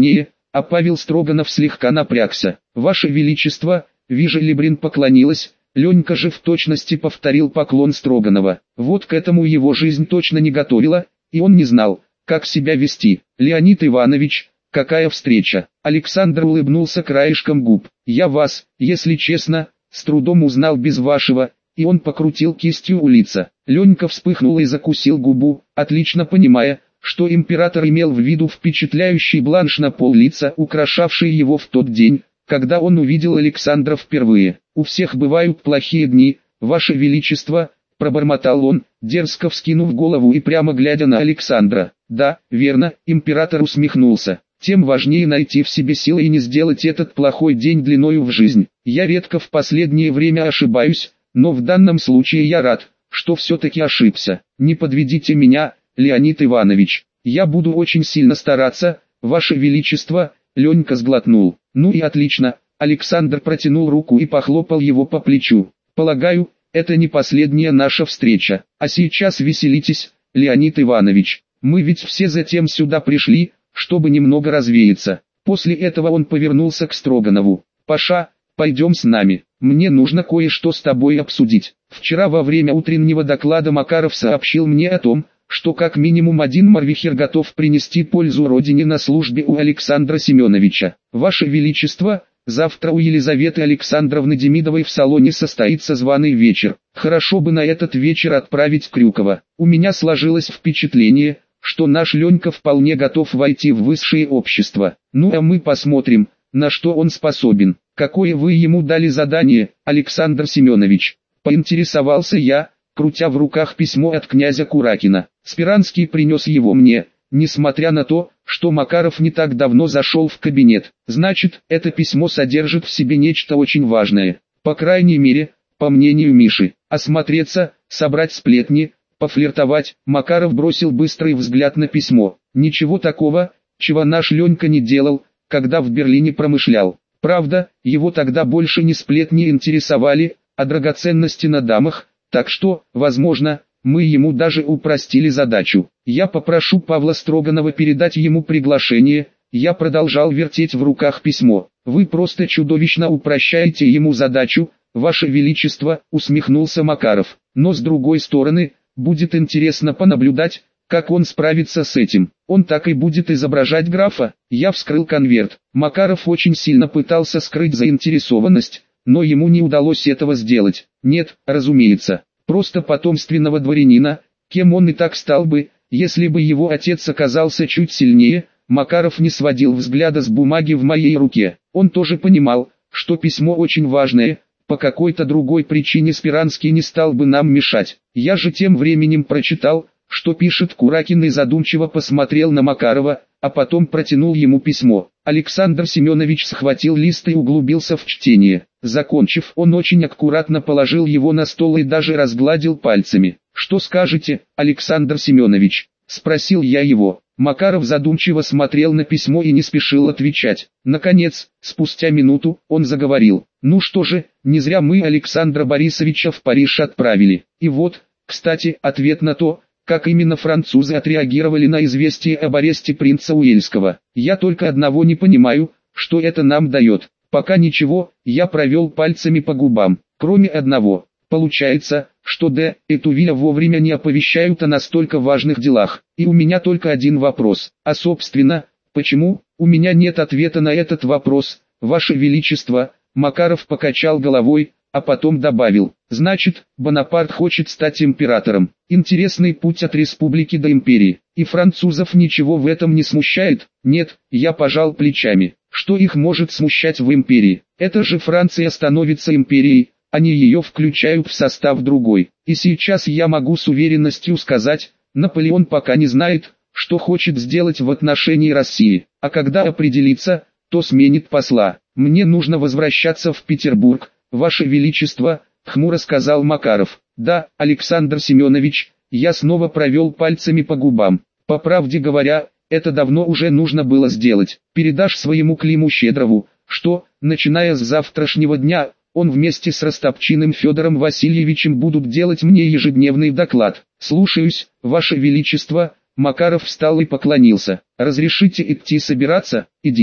а Павел Строганов слегка напрягся. «Ваше Величество», Вижелебрин поклонилась, Ленька же в точности повторил поклон Строганова. Вот к этому его жизнь точно не готовила, и он не знал, как себя вести. «Леонид Иванович, какая встреча!» Александр улыбнулся краешком губ. «Я вас, если честно, с трудом узнал без вашего», и он покрутил кистью у лица. Ленька вспыхнул и закусил губу, отлично понимая, что император имел в виду впечатляющий бланш на пол лица, украшавший его в тот день, когда он увидел Александра впервые. «У всех бывают плохие дни, Ваше Величество», — пробормотал он, дерзко вскинув голову и прямо глядя на Александра. «Да, верно», — император усмехнулся. «Тем важнее найти в себе силы и не сделать этот плохой день длиною в жизнь. Я редко в последнее время ошибаюсь, но в данном случае я рад, что все-таки ошибся. Не подведите меня, Леонид Иванович. Я буду очень сильно стараться, Ваше Величество», — Ленька сглотнул. «Ну и отлично», — Александр протянул руку и похлопал его по плечу. «Полагаю, это не последняя наша встреча. А сейчас веселитесь, Леонид Иванович. Мы ведь все затем сюда пришли, чтобы немного развеяться». После этого он повернулся к Строганову. «Паша, пойдем с нами. Мне нужно кое-что с тобой обсудить. Вчера во время утреннего доклада Макаров сообщил мне о том, что как минимум один морвихер готов принести пользу родине на службе у Александра Семеновича. Ваше Величество, завтра у Елизаветы Александровны Демидовой в салоне состоится званый вечер. Хорошо бы на этот вечер отправить Крюкова. У меня сложилось впечатление, что наш Ленька вполне готов войти в высшее общество. Ну а мы посмотрим, на что он способен. Какое вы ему дали задание, Александр Семенович?» Поинтересовался я, крутя в руках письмо от князя Куракина. Спиранский принес его мне, несмотря на то, что Макаров не так давно зашел в кабинет. Значит, это письмо содержит в себе нечто очень важное. По крайней мере, по мнению Миши. Осмотреться, собрать сплетни, пофлиртовать. Макаров бросил быстрый взгляд на письмо. Ничего такого, чего наш Ленька не делал, когда в Берлине промышлял. Правда, его тогда больше не сплетни интересовали, а драгоценности на дамах, так что, возможно, мы ему даже упростили задачу. Я попрошу Павла Строганова передать ему приглашение. Я продолжал вертеть в руках письмо. «Вы просто чудовищно упрощаете ему задачу, Ваше Величество», — усмехнулся Макаров. «Но с другой стороны, будет интересно понаблюдать, как он справится с этим. Он так и будет изображать графа». Я вскрыл конверт. Макаров очень сильно пытался скрыть заинтересованность, но ему не удалось этого сделать. Нет, разумеется, просто потомственного дворянина, кем он и так стал бы, если бы его отец оказался чуть сильнее. Макаров не сводил взгляда с бумаги в моей руке. Он тоже понимал, что письмо очень важное, по какой-то другой причине Спиранский не стал бы нам мешать. Я же тем временем прочитал, что пишет Куракин, и задумчиво посмотрел на Макарова, а потом протянул ему письмо. Александр Семенович схватил лист и углубился в чтение. Закончив, он очень аккуратно положил его на стол и даже разгладил пальцами. «Что скажете, Александр Семенович?» — спросил я его. Макаров задумчиво смотрел на письмо и не спешил отвечать. Наконец, спустя минуту, он заговорил. «Ну что же, не зря мы Александра Борисовича в Париж отправили. И вот, кстати, ответ на то, как именно французы отреагировали на известие об аресте принца Уэльского. Я только одного не понимаю, что это нам дает. Пока ничего», — я провел пальцами по губам, «кроме одного. Получается, что Д. и Тувиля вовремя не оповещают о настолько важных делах. И у меня только один вопрос. А собственно, почему? У меня нет ответа на этот вопрос, Ваше Величество». Макаров покачал головой, а потом добавил: «Значит, Бонапарт хочет стать императором. Интересный путь от республики до империи. И французов ничего в этом не смущает?» «Нет», — я пожал плечами. «Что их может смущать в империи? Это же Франция становится империей, они ее включают в состав другой. И сейчас я могу с уверенностью сказать, Наполеон пока не знает, что хочет сделать в отношении России, а когда определится, то сменит посла. Мне нужно возвращаться в Петербург, Ваше Величество», — хмуро сказал Макаров. «Да, Александр Семенович», — я снова провел пальцами по губам. «По правде говоря, это давно уже нужно было сделать. Передашь своему Климу Щедрову, что, начиная с завтрашнего дня, он вместе с Растопчиным Федором Васильевичем будут делать мне ежедневный доклад». «Слушаюсь, Ваше Величество». Макаров встал и поклонился. «Разрешите идти собираться?» «Идите».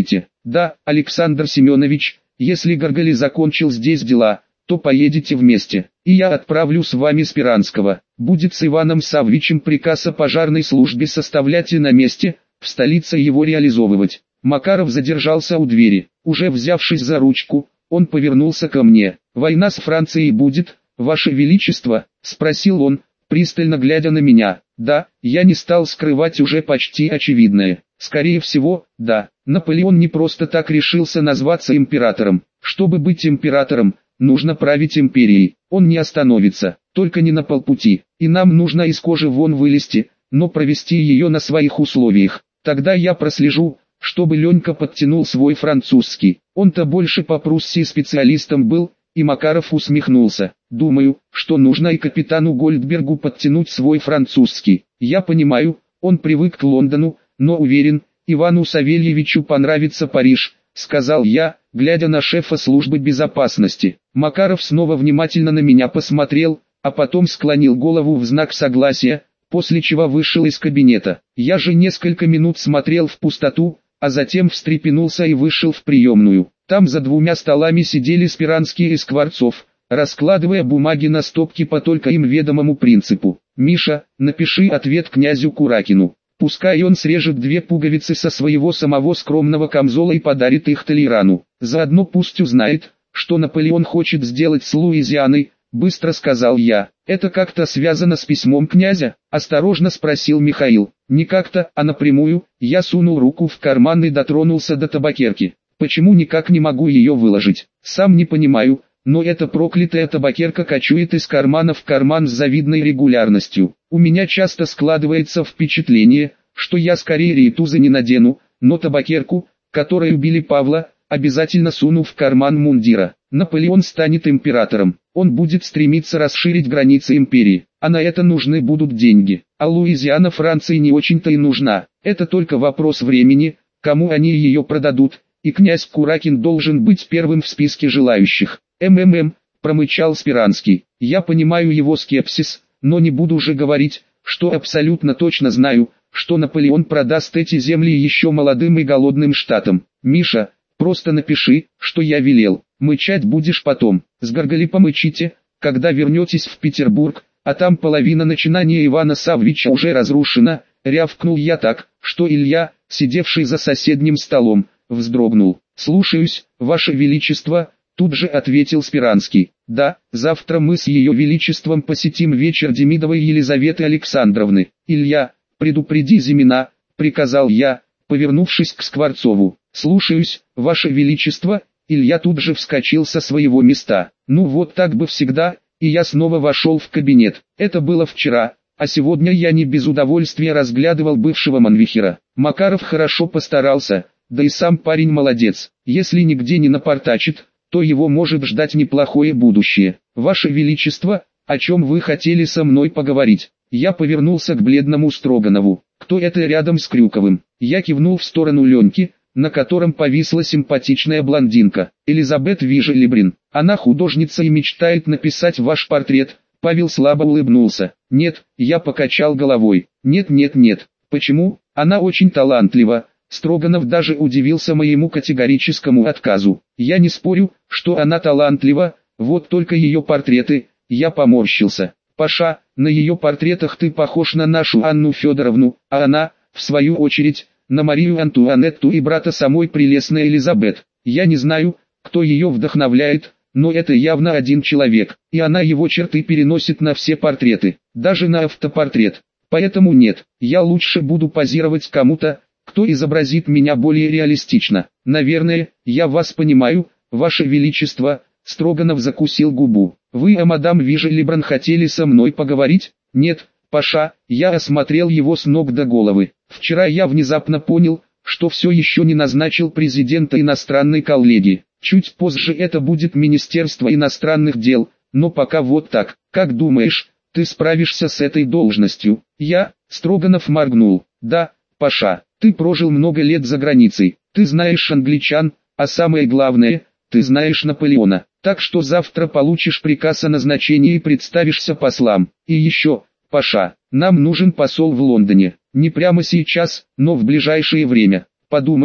Да, Александр Семенович, если Горгали закончил здесь дела, то поедете вместе, и я отправлю с вами Спиранского. Будет с Иваном Саввичем приказ о пожарной службе составлять и на месте, в столице его реализовывать. Макаров задержался у двери. Уже взявшись за ручку, он повернулся ко мне. «Война с Францией будет, Ваше Величество?» — спросил он, пристально глядя на меня. Да, я не стал скрывать уже почти очевидное. Скорее всего, да. Наполеон не просто так решился назваться императором. Чтобы быть императором, нужно править империей. Он не остановится, только не на полпути. И нам нужно из кожи вон вылезти, но провести ее на своих условиях. Тогда я прослежу, чтобы Ленька подтянул свой французский. Он-то больше по Пруссии специалистом был, и Макаров усмехнулся. Думаю, что нужно и капитану Гольдбергу подтянуть свой французский. Я понимаю, он привык к Лондону, но уверен, Ивану Савельевичу понравится Париж, сказал я, глядя на шефа службы безопасности. Макаров снова внимательно на меня посмотрел, а потом склонил голову в знак согласия, после чего вышел из кабинета. Я же несколько минут смотрел в пустоту, а затем встрепенулся и вышел в приемную. Там за двумя столами сидели Спиранский и Скворцов, раскладывая бумаги на стопки по только им ведомому принципу. «Миша, напиши ответ князю Куракину. Пускай он срежет две пуговицы со своего самого скромного камзола и подарит их Толерану. Заодно пусть узнает, что Наполеон хочет сделать с Луизианой», — быстро сказал я. «Это как-то связано с письмом князя?» — осторожно спросил Михаил. «Не как-то, а напрямую». Я сунул руку в карман и дотронулся до табакерки. «Почему никак не могу ее выложить? Сам не понимаю, но эта проклятая табакерка кочует из кармана в карман с завидной регулярностью. У меня часто складывается впечатление, что я скорее рейтузы не надену, но табакерку, которой убили Павла, обязательно суну в карман мундира. Наполеон станет императором, он будет стремиться расширить границы империи, а на это нужны будут деньги. А Луизиана Франции не очень-то и нужна, это только вопрос времени, кому они ее продадут, и князь Куракин должен быть первым в списке желающих». «МММ», промычал Спиранский. «Я понимаю его скепсис, но не буду же говорить, что абсолютно точно знаю, что Наполеон продаст эти земли еще молодым и голодным штатам. Миша, просто напиши, что я велел, мычать будешь потом. С Горгали помычите, когда вернетесь в Петербург, а там половина начинания Ивана Саввича уже разрушена», — рявкнул я так, что Илья, сидевший за соседним столом, вздрогнул. «Слушаюсь, Ваше Величество», — тут же ответил Спиранский. «Да, завтра мы с Ее Величеством посетим вечер Демидовой Елизаветы Александровны. Илья, предупреди Зимина», — приказал я, повернувшись к Скворцову. «Слушаюсь, Ваше Величество». Илья тут же вскочил со своего места. «Ну вот так бы всегда», и я снова вошел в кабинет. Это было вчера, а сегодня я не без удовольствия разглядывал бывшего Манвихера. Макаров хорошо постарался, да и сам парень молодец. Если нигде не напортачит, то его может ждать неплохое будущее. «Ваше Величество, о чем вы хотели со мной поговорить?» Я повернулся к бледному Строганову. «Кто это рядом с Крюковым?» Я кивнул в сторону Леньки, на котором повисла симпатичная блондинка. «Элизабет Вижелебрин. Она художница и мечтает написать ваш портрет». Павел слабо улыбнулся. «Нет», я покачал головой. «Нет, нет, нет. Почему? Она очень талантлива». Строганов даже удивился моему категорическому отказу. «Я не спорю, что она талантлива, вот только ее портреты». Я поморщился. «Паша, на ее портретах ты похож на нашу Анну Федоровну, а она, в свою очередь, на Марию Антуанетту и брата самой прелестной Элизабет. Я не знаю, кто ее вдохновляет, но это явно один человек, и она его черты переносит на все портреты, даже на автопортрет. Поэтому нет, я лучше буду позировать кому-то, кто изобразит меня более реалистично. Наверное, я вас понимаю, Ваше Величество». Строганов закусил губу. «Вы о мадам Вижелебрин хотели со мной поговорить?» «Нет, Паша», я осмотрел его с ног до головы. «Вчера я внезапно понял, что все еще не назначил президента иностранной коллегии. Чуть позже это будет Министерство иностранных дел, но пока вот так. Как думаешь, ты справишься с этой должностью?» Я, Строганов моргнул. «Да, Паша, ты прожил много лет за границей, ты знаешь англичан, а самое главное, ты знаешь Наполеона. Так что завтра получишь приказ о назначении и представишься послам. И еще, Паша, нам нужен посол в Лондоне. Не прямо сейчас, но в ближайшее время. Подумай,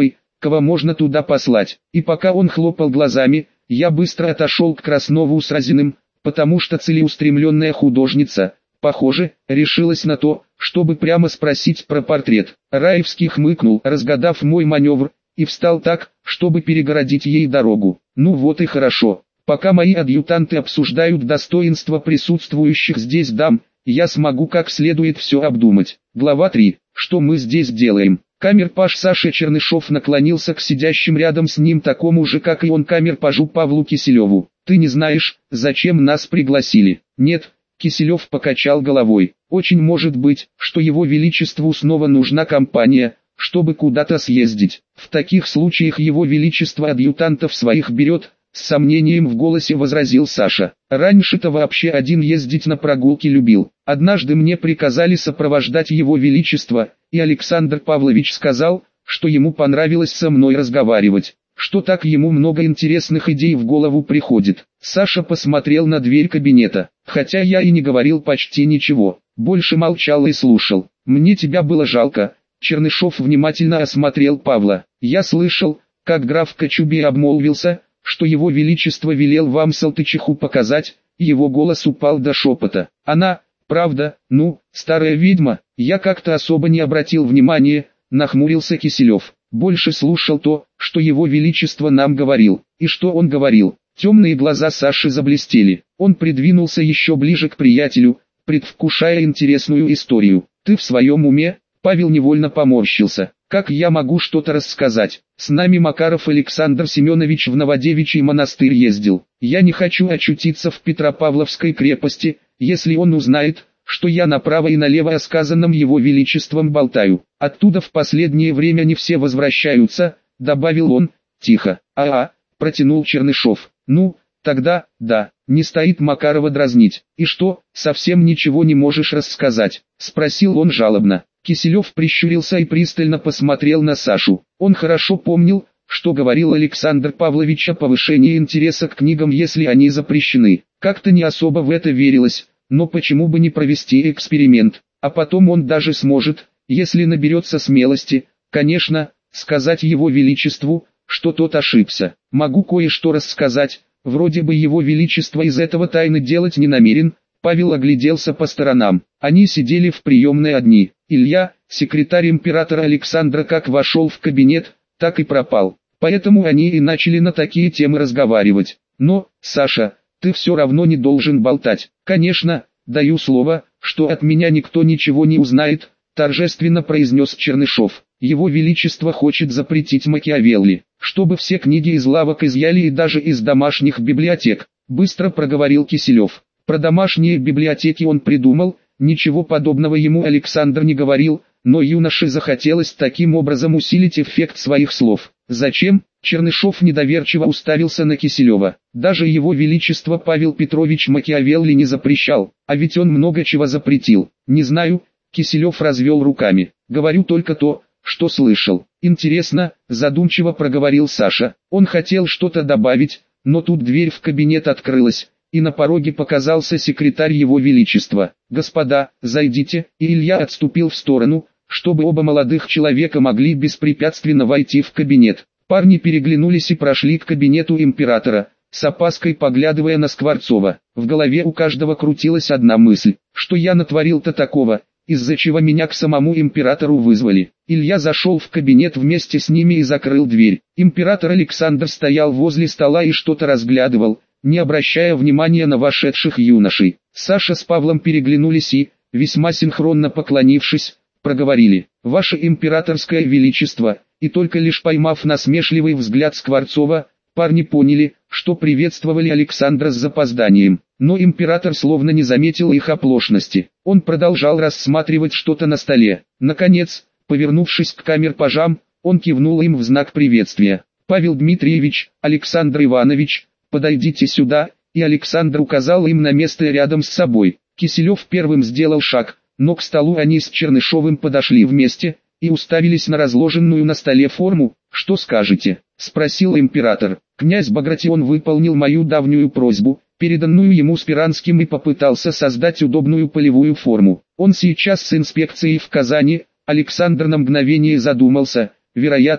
кого можно туда послать. И пока он хлопал глазами, я быстро отошел к Краснову с Разиным, потому что целеустремленная художница, похоже, решилась на то, чтобы прямо спросить про портрет. Раевский хмыкнул, разгадав мой маневр, и встал так, чтобы перегородить ей дорогу. Ну вот и хорошо. Пока мои адъютанты обсуждают достоинства присутствующих здесь дам, я смогу как следует все обдумать. Глава три. Что мы здесь делаем? Камерпаж Саша Чернышов наклонился к сидящим рядом с ним такому же, как и он, камерпажу Павлу Киселеву. «Ты не знаешь, зачем нас пригласили?» «Нет», Киселев покачал головой. «Очень может быть, что его величеству снова нужна компания, чтобы куда-то съездить. В таких случаях его величество адъютантов своих берет», с сомнением в голосе возразил Саша. «Раньше-то вообще один ездить на прогулки любил. Однажды мне приказали сопровождать его величество, и Александр Павлович сказал, что ему понравилось со мной разговаривать, что так ему много интересных идей в голову приходит». Саша посмотрел на дверь кабинета, хотя я и не говорил почти ничего, больше молчал и слушал. «Мне тебя было жалко». Чернышов внимательно осмотрел Павла. «Я слышал, как граф Кочубей обмолвился, что его величество велел вам Салтычиху показать», и его голос упал до шепота. «Она, правда, ну, старая ведьма?» Я как-то особо не обратил внимания, нахмурился Киселев. Больше слушал то, что его величество нам говорил. И что он говорил? Темные глаза Саши заблестели. Он придвинулся еще ближе к приятелю, предвкушая интересную историю. «Ты в своем уме?» Павел невольно поморщился. «Как я могу что-то рассказать? С нами Макаров Александр Семенович в Новодевичий монастырь ездил. Я не хочу очутиться в Петропавловской крепости, если он узнает, что я направо и налево о сказанном его величеством болтаю. Оттуда в последнее время не все возвращаются», — добавил он, тихо. «А-а», — протянул Чернышов. «Ну, тогда, да, не стоит Макарова дразнить. И что, совсем ничего не можешь рассказать?» — спросил он жалобно. Киселев прищурился и пристально посмотрел на Сашу. Он хорошо помнил, что говорил Александр Павлович о повышении интереса к книгам, если они запрещены. Как-то не особо в это верилось, но почему бы не провести эксперимент, а потом он даже сможет, если наберется смелости, конечно, сказать его величеству, что тот ошибся. Могу кое-что рассказать, вроде бы его величество из этого тайны делать не намерен. Павел огляделся по сторонам. Они сидели в приемной одни. Илья, секретарь императора Александра, как вошел в кабинет, так и пропал. Поэтому они и начали на такие темы разговаривать. «Но, Саша, ты все равно не должен болтать». «Конечно, даю слово, что от меня никто ничего не узнает», торжественно произнес Чернышов. «Его величество хочет запретить Макиавелли, чтобы все книги из лавок изъяли и даже из домашних библиотек», быстро проговорил Киселев. Про домашние библиотеки он придумал, ничего подобного ему Александр не говорил, но юноше захотелось таким образом усилить эффект своих слов. «Зачем?» Чернышов недоверчиво уставился на Киселева. «Даже его величество Павел Петрович Макиавелли не запрещал, а ведь он много чего запретил». «Не знаю», Киселев развел руками. «Говорю только то, что слышал». «Интересно», задумчиво проговорил Саша. Он хотел что-то добавить, но тут дверь в кабинет открылась, и на пороге показался секретарь его величества. «Господа, зайдите», и Илья отступил в сторону, чтобы оба молодых человека могли беспрепятственно войти в кабинет. Парни переглянулись и прошли к кабинету императора, с опаской поглядывая на Скворцова. В голове у каждого крутилась одна мысль: что я натворил-то такого, из-за чего меня к самому императору вызвали. Илья зашел в кабинет вместе с ними и закрыл дверь. Император Александр стоял возле стола и что-то разглядывал, не обращая внимания на вошедших юношей. Саша с Павлом переглянулись и, весьма синхронно поклонившись, проговорили: «Ваше императорское величество», и только лишь поймав насмешливый взгляд Скворцова, парни поняли, что приветствовали Александра с запозданием. Но император словно не заметил их оплошности. Он продолжал рассматривать что-то на столе. Наконец, повернувшись к камерпажам, он кивнул им в знак приветствия. «Павел Дмитриевич, Александр Иванович, подойдите сюда», и Александр указал им на место рядом с собой. Киселев первым сделал шаг, но к столу они с Чернышовым подошли вместе и уставились на разложенную на столе форму. «Что скажете?» — спросил император. «Князь Багратион выполнил мою давнюю просьбу, переданную ему Спиранским, и попытался создать удобную полевую форму. Он сейчас с инспекцией в Казани». Александр на мгновение задумался. «Вероятно,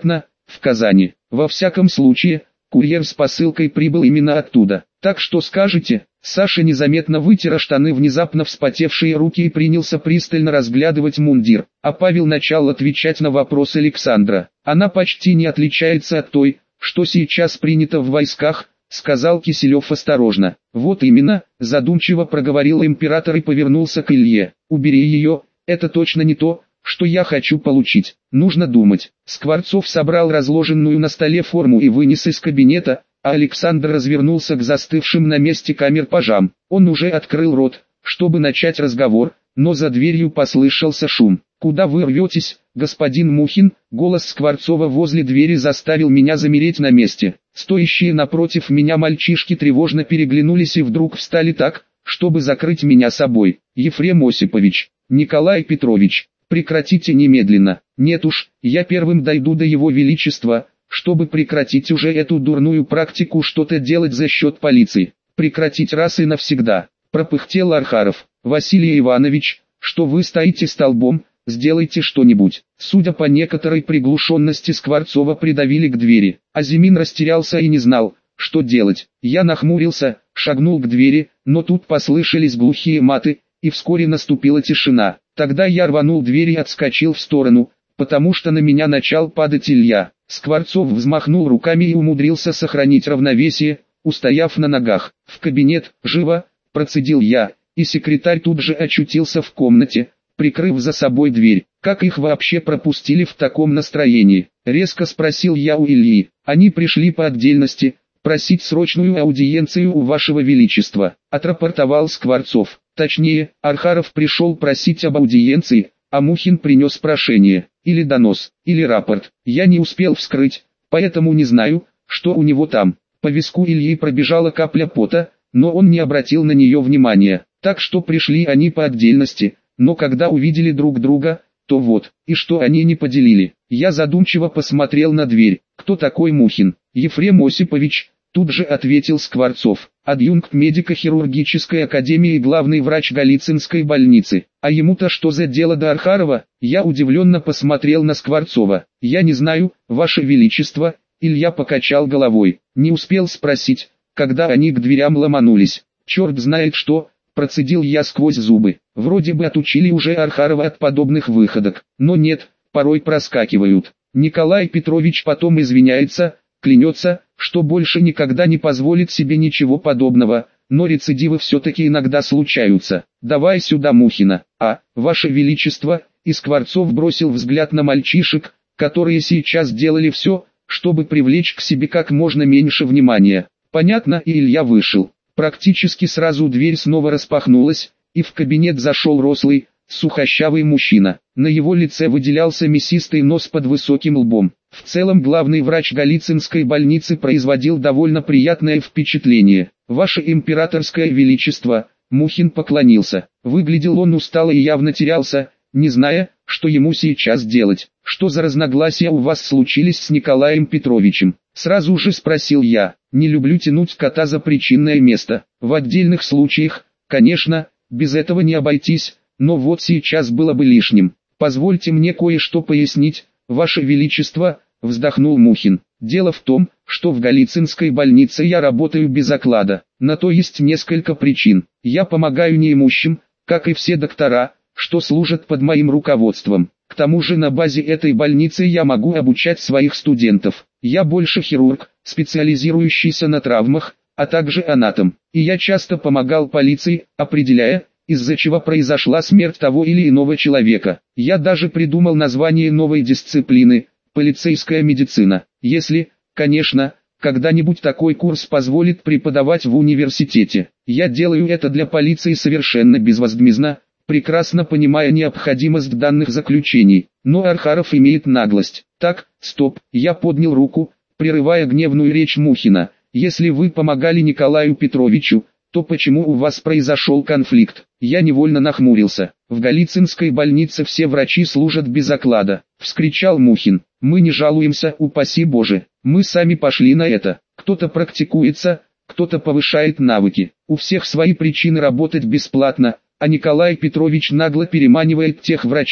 в Казани. Во всяком случае, курьер с посылкой прибыл именно оттуда. Так что скажете? Саша незаметно вытер штаны внезапно вспотевшие руки и принялся пристально разглядывать мундир, а Павел начал отвечать на вопрос Александра. Она почти не отличается от той, что сейчас принято в войсках, сказал Киселев осторожно. Вот именно, задумчиво проговорил император и повернулся к Илье. Убери ее, это точно не то, что я хочу получить. Нужно думать. Скворцов собрал разложенную на столе форму и вынес из кабинета, а Александр развернулся к застывшим на месте камер пажам. Он уже открыл рот, чтобы начать разговор, но за дверью послышался шум. «Куда вы рветесь, господин Мухин?» Голос Скворцова возле двери заставил меня замереть на месте. Стоящие напротив меня мальчишки тревожно переглянулись и вдруг встали так, чтобы закрыть меня собой. «Ефрем Осипович, Николай Петрович, прекратите немедленно. Нет уж, я первым дойду до его величества, чтобы прекратить уже эту дурную практику что-то делать за счет полиции. Прекратить раз и навсегда», пропыхтел Архаров. «Василий Иванович, что вы стоите столбом, сделайте что-нибудь». Судя по некоторой приглушенности Скворцова придавили к двери, а Зимин растерялся и не знал, что делать. Я нахмурился, шагнул к двери, но тут послышались глухие маты, и вскоре наступила тишина. Тогда я рванул дверь и отскочил в сторону, потому что на меня начал падать Илья. Скворцов взмахнул руками и умудрился сохранить равновесие, устояв на ногах. «В кабинет, живо!» – процедил я, и секретарь тут же очутился в комнате, прикрыв за собой дверь. «Как их вообще пропустили в таком настроении?» – резко спросил я у Ильи. «Они пришли по отдельности, просить срочную аудиенцию у вашего величества», – отрапортовал Скворцов. Точнее, Архаров пришел просить об аудиенции, а Мухин принес прошение, или донос, или рапорт. Я не успел вскрыть, поэтому не знаю, что у него там. По виску Ильи пробежала капля пота, но он не обратил на нее внимания. Так что пришли они по отдельности, но когда увидели друг друга, то вот, и что они не поделили. Я задумчиво посмотрел на дверь. «Кто такой Мухин?» «Ефрем Осипович», тут же ответил Скворцов. «Адъюнкт медико-хирургической академии и главный врач Голицынской больницы. А ему-то что за дело до Архарова?» Я удивленно посмотрел на Скворцова. «Я не знаю, ваше величество», Илья покачал головой. Не успел спросить, когда они к дверям ломанулись. «Черт знает что», процедил я сквозь зубы. Вроде бы отучили уже Архарова от подобных выходок, но нет, порой проскакивают. Николай Петрович потом извиняется, клянется, что больше никогда не позволит себе ничего подобного, но рецидивы все-таки иногда случаются. «Давай сюда Мухина». «А, ваше величество», и Скворцов бросил взгляд на мальчишек, которые сейчас делали все, чтобы привлечь к себе как можно меньше внимания. Понятно, и Илья вышел. Практически сразу дверь снова распахнулась, и в кабинет зашел рослый, сухощавый мужчина. На его лице выделялся мясистый нос под высоким лбом. В целом главный врач Голицынской больницы производил довольно приятное впечатление. «Ваше императорское величество», Мухин поклонился. Выглядел он устало и явно терялся, не зная, что ему сейчас делать. «Что за разногласия у вас случились с Николаем Петровичем?» Сразу же спросил я. Не люблю тянуть кота за причинное место. В отдельных случаях, конечно, без этого не обойтись, но вот сейчас было бы лишним. «Позвольте мне кое-что пояснить, ваше величество», вздохнул Мухин. «Дело в том, что в Голицынской больнице я работаю без оклада. На то есть несколько причин. Я помогаю неимущим, как и все доктора, что служат под моим руководством. К тому же на базе этой больницы я могу обучать своих студентов. Я больше хирург, специализирующийся на травмах, а также анатом. И я часто помогал полиции, определяя, из-за чего произошла смерть того или иного человека. Я даже придумал название новой дисциплины – полицейская медицина. Если, конечно, когда-нибудь такой курс позволит преподавать в университете. Я делаю это для полиции совершенно безвозмездно, прекрасно понимая необходимость данных заключений. Но Архаров имеет наглость. Так, стоп, я поднял руку, прерывая гневную речь Мухина. Если вы помогали Николаю Петровичу, то почему у вас произошел конфликт? Я невольно нахмурился. В Голицынской больнице все врачи служат без оклада, вскричал Мухин. Мы не жалуемся, упаси Боже. Мы сами пошли на это. Кто-то практикуется, кто-то повышает навыки. У всех свои причины работать бесплатно, а Николай Петрович нагло переманивает тех врачей,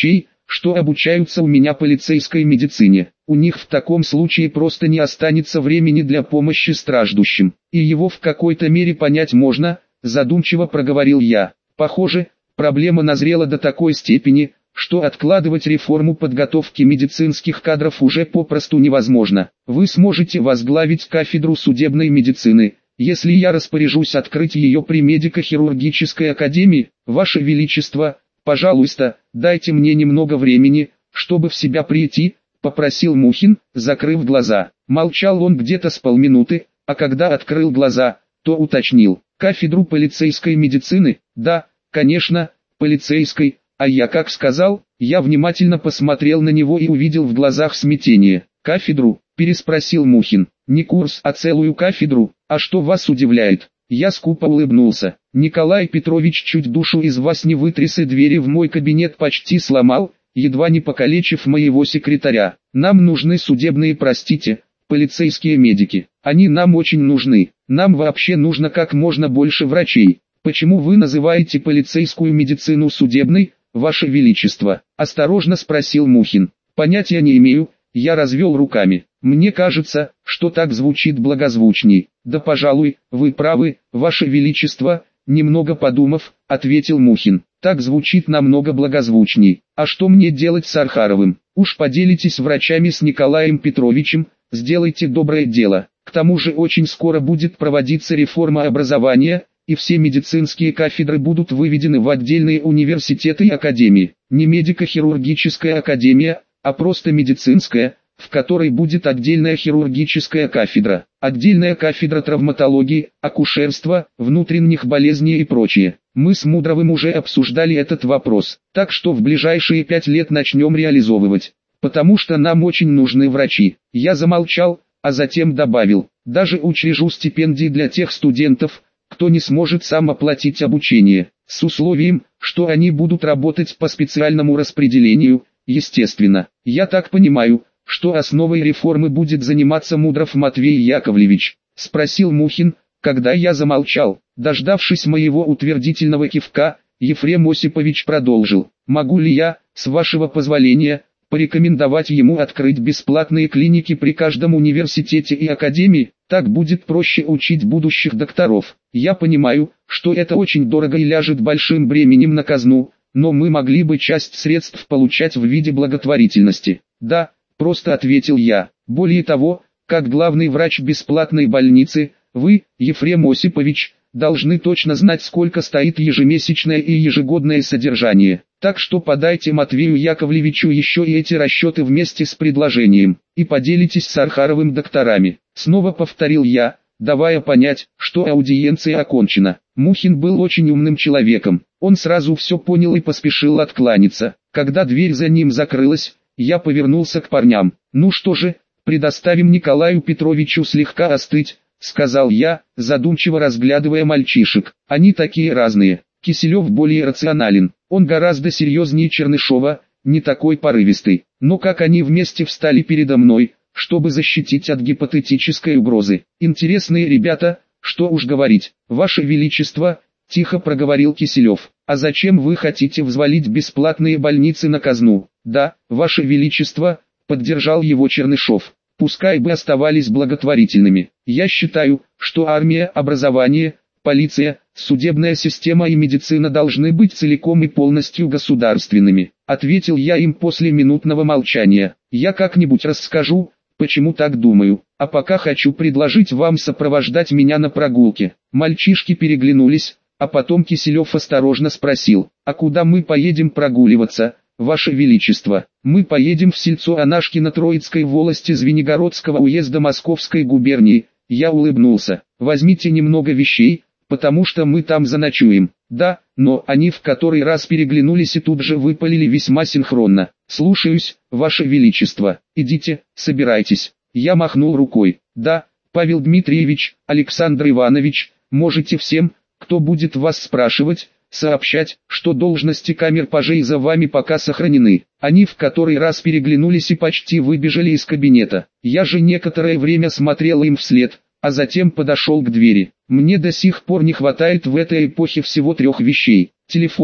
что обучаются у меня полицейской медицине. У них в таком случае просто не останется времени для помощи страждущим. И его в какой-то мере понять можно, задумчиво проговорил я. Похоже, проблема назрела до такой степени, что откладывать реформу подготовки медицинских кадров уже попросту невозможно. Вы сможете возглавить кафедру судебной медицины, если я распоряжусь открыть ее при медико-хирургической академии. Ваше Величество, пожалуйста, дайте мне немного времени, чтобы в себя прийти, попросил Мухин, закрыв глаза. Молчал он где-то с полминуты, а когда открыл глаза, то уточнил: кафедру полицейской медицины? Да, конечно, полицейской. А я как сказал? Я внимательно посмотрел на него и увидел в глазах смятение. Кафедру? Переспросил Мухин. Не курс, а целую кафедру. А что вас удивляет? Я скупо улыбнулся. Николай Петрович чуть душу из вас не вытряс и двери в мой кабинет почти сломал, едва не покалечив моего секретаря. Нам нужны судебные, простите, полицейские медики. Они нам очень нужны. Нам вообще нужно как можно больше врачей. Почему вы называете полицейскую медицину судебной, Ваше Величество? Осторожно спросил Мухин. Понятия не имею, я развел руками. Мне кажется, что так звучит благозвучней. Да, пожалуй, вы правы, Ваше Величество, немного подумав, ответил Мухин. Так звучит намного благозвучней. А что мне делать с Архаровым? Уж поделитесь врачами с Николаем Петровичем, сделайте доброе дело. К тому же очень скоро будет проводиться реформа образования, и все медицинские кафедры будут выведены в отдельные университеты и академии. Не медико-хирургическая академия, а просто медицинская, в которой будет отдельная хирургическая кафедра, отдельная кафедра травматологии, акушерства, внутренних болезней и прочее. Мы с Мудровым уже обсуждали этот вопрос, так что в ближайшие пять лет начнем реализовывать, потому что нам очень нужны врачи. Я замолчал, а затем добавил: даже учрежу стипендии для тех студентов, кто не сможет сам оплатить обучение, с условием, что они будут работать по специальному распределению, естественно. Я так понимаю, что основой реформы будет заниматься Мудров Матвей Яковлевич? Спросил Мухин, когда я замолчал. Дождавшись моего утвердительного кивка, Ефрем Осипович продолжил: могу ли я, с вашего позволения, порекомендовать ему открыть бесплатные клиники при каждом университете и академии? Так будет проще учить будущих докторов. Я понимаю, что это очень дорого и ляжет большим бременем на казну, но мы могли бы часть средств получать в виде благотворительности. Да, просто ответил я. Более того, как главный врач бесплатной больницы, вы, Ефрем Осипович, должны точно знать, сколько стоит ежемесячное и ежегодное содержание. Так что подайте Матвею Яковлевичу еще и эти расчеты вместе с предложением, и поделитесь с Архаровым докторами. Снова повторил я, давая понять, что аудиенция окончена. Мухин был очень умным человеком. Он сразу все понял и поспешил откланяться. Когда дверь за ним закрылась, я повернулся к парням. Ну что же, предоставим Николаю Петровичу слегка остыть, сказал я, задумчиво разглядывая мальчишек. Они такие разные. Киселев более рационален, он гораздо серьезнее Чернышова, не такой порывистый. Но как они вместе встали передо мной, чтобы защитить от гипотетической угрозы. Интересные ребята, что уж говорить. Ваше Величество, тихо проговорил Киселев. А зачем вы хотите взвалить бесплатные больницы на казну? Да, Ваше Величество, поддержал его Чернышов. Пускай бы оставались благотворительными. Я считаю, что армия, образование, полиция, судебная система и медицина должны быть целиком и полностью государственными, ответил я им после минутного молчания. Я как-нибудь расскажу, почему так думаю, а пока хочу предложить вам сопровождать меня на прогулке. Мальчишки переглянулись, а потом Киселев осторожно спросил: а куда мы поедем прогуливаться, Ваше Величество? Мы поедем в сельцо Анашкино Троицкой волости Звенигородского уезда Московской губернии. Я улыбнулся. Возьмите немного вещей, потому что мы там заночуем. Да, но они в который раз переглянулись и тут же выпалили весьма синхронно: слушаюсь, Ваше Величество. Идите, собирайтесь. Я махнул рукой. Да, Павел Дмитриевич, Александр Иванович, можете всем, кто будет вас спрашивать, сообщать, что должности камер пажей за вами пока сохранены. Они в который раз переглянулись и почти выбежали из кабинета. Я же некоторое время смотрел им вслед, а затем подошел к двери. Мне до сих пор не хватает в этой эпохе всего трех вещей: телефона,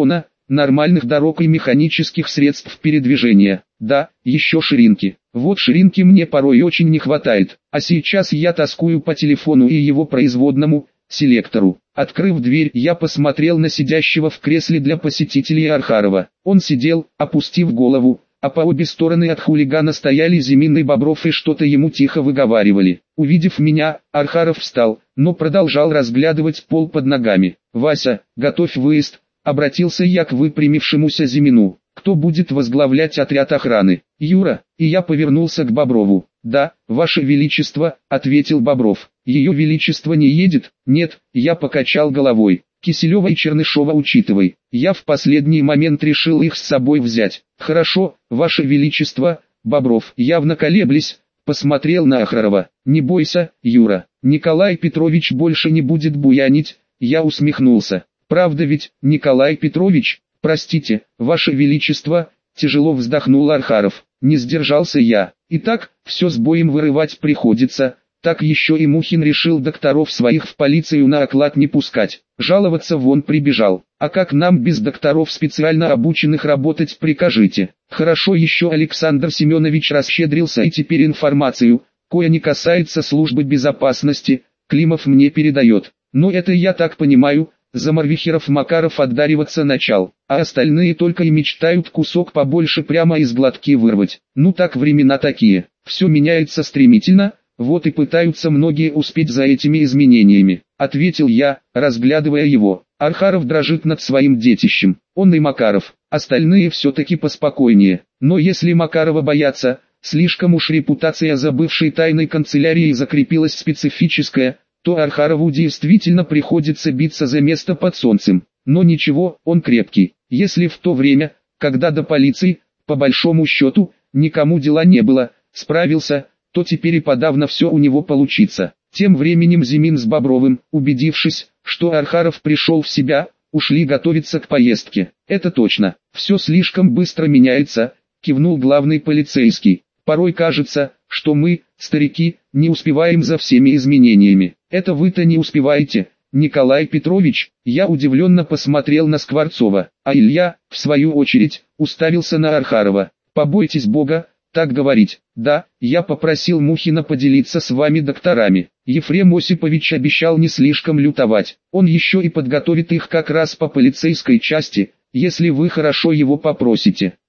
нормальных дорог и механических средств передвижения. Да, еще ширинки. Вот ширинки мне порой очень не хватает, а сейчас я тоскую по телефону и его производному, селектору. Открыв дверь, я посмотрел на сидящего в кресле для посетителей Архарова. Он сидел, опустив голову, а по обе стороны от хулигана стояли Зимин и Бобров и что-то ему тихо выговаривали. Увидев меня, Архаров встал, но продолжал разглядывать пол под ногами. «Вася, готовь выезд», — обратился я к выпрямившемуся Зимину. «Кто будет возглавлять отряд охраны?» «Юра», и я повернулся к Боброву. «Да, Ваше Величество», — ответил Бобров. «Ее Величество не едет?» «Нет», — я покачал головой. «Киселева и Чернышова учитывай. Я в последний момент решил их с собой взять». «Хорошо, Ваше Величество», — Бобров, явно колеблясь, посмотрел на Ахрарова. «Не бойся, Юра, Николай Петрович больше не будет буянить», — я усмехнулся. «Правда ведь, Николай Петрович?» «Простите, Ваше Величество», — тяжело вздохнул Архаров. Не сдержался я. «Итак, все с боем вырывать приходится». Так еще и Мухин решил докторов своих в полицию на оклад не пускать. Жаловаться вон прибежал. А как нам без докторов специально обученных работать, прикажите? Хорошо еще Александр Семенович расщедрился, и теперь информацию, кое не касается службы безопасности, Климов мне передает. Но это я так понимаю, за Марвихеров Макаров отдариваться начал, а остальные только и мечтают кусок побольше прямо из глотки вырвать. Ну так времена такие, все меняется стремительно. Вот и пытаются многие успеть за этими изменениями, ответил я, разглядывая его. Архаров дрожит над своим детищем, он и Макаров, остальные все-таки поспокойнее. Но если Макарова боятся, слишком уж репутация за бывшей тайной канцелярией закрепилась специфическая, то Архарову действительно приходится биться за место под солнцем. Но ничего, он крепкий. Если в то время, когда до полиции, по большому счету, никому дела не было, справился, то теперь и подавно все у него получится. Тем временем Зимин с Бобровым, убедившись, что Архаров пришел в себя, ушли готовиться к поездке. «Это точно, все слишком быстро меняется», — кивнул главный полицейский. «Порой кажется, что мы, старики, не успеваем за всеми изменениями». «Это вы-то не успеваете, Николай Петрович», — я удивленно посмотрел на Скворцова, а Илья, в свою очередь, уставился на Архарова. «Побойтесь Бога, так говорить. Да, я попросил Мухина поделиться с вами докторами. Ефрем Осипович обещал не слишком лютовать. Он еще и подготовит их как раз по полицейской части, если вы хорошо его попросите».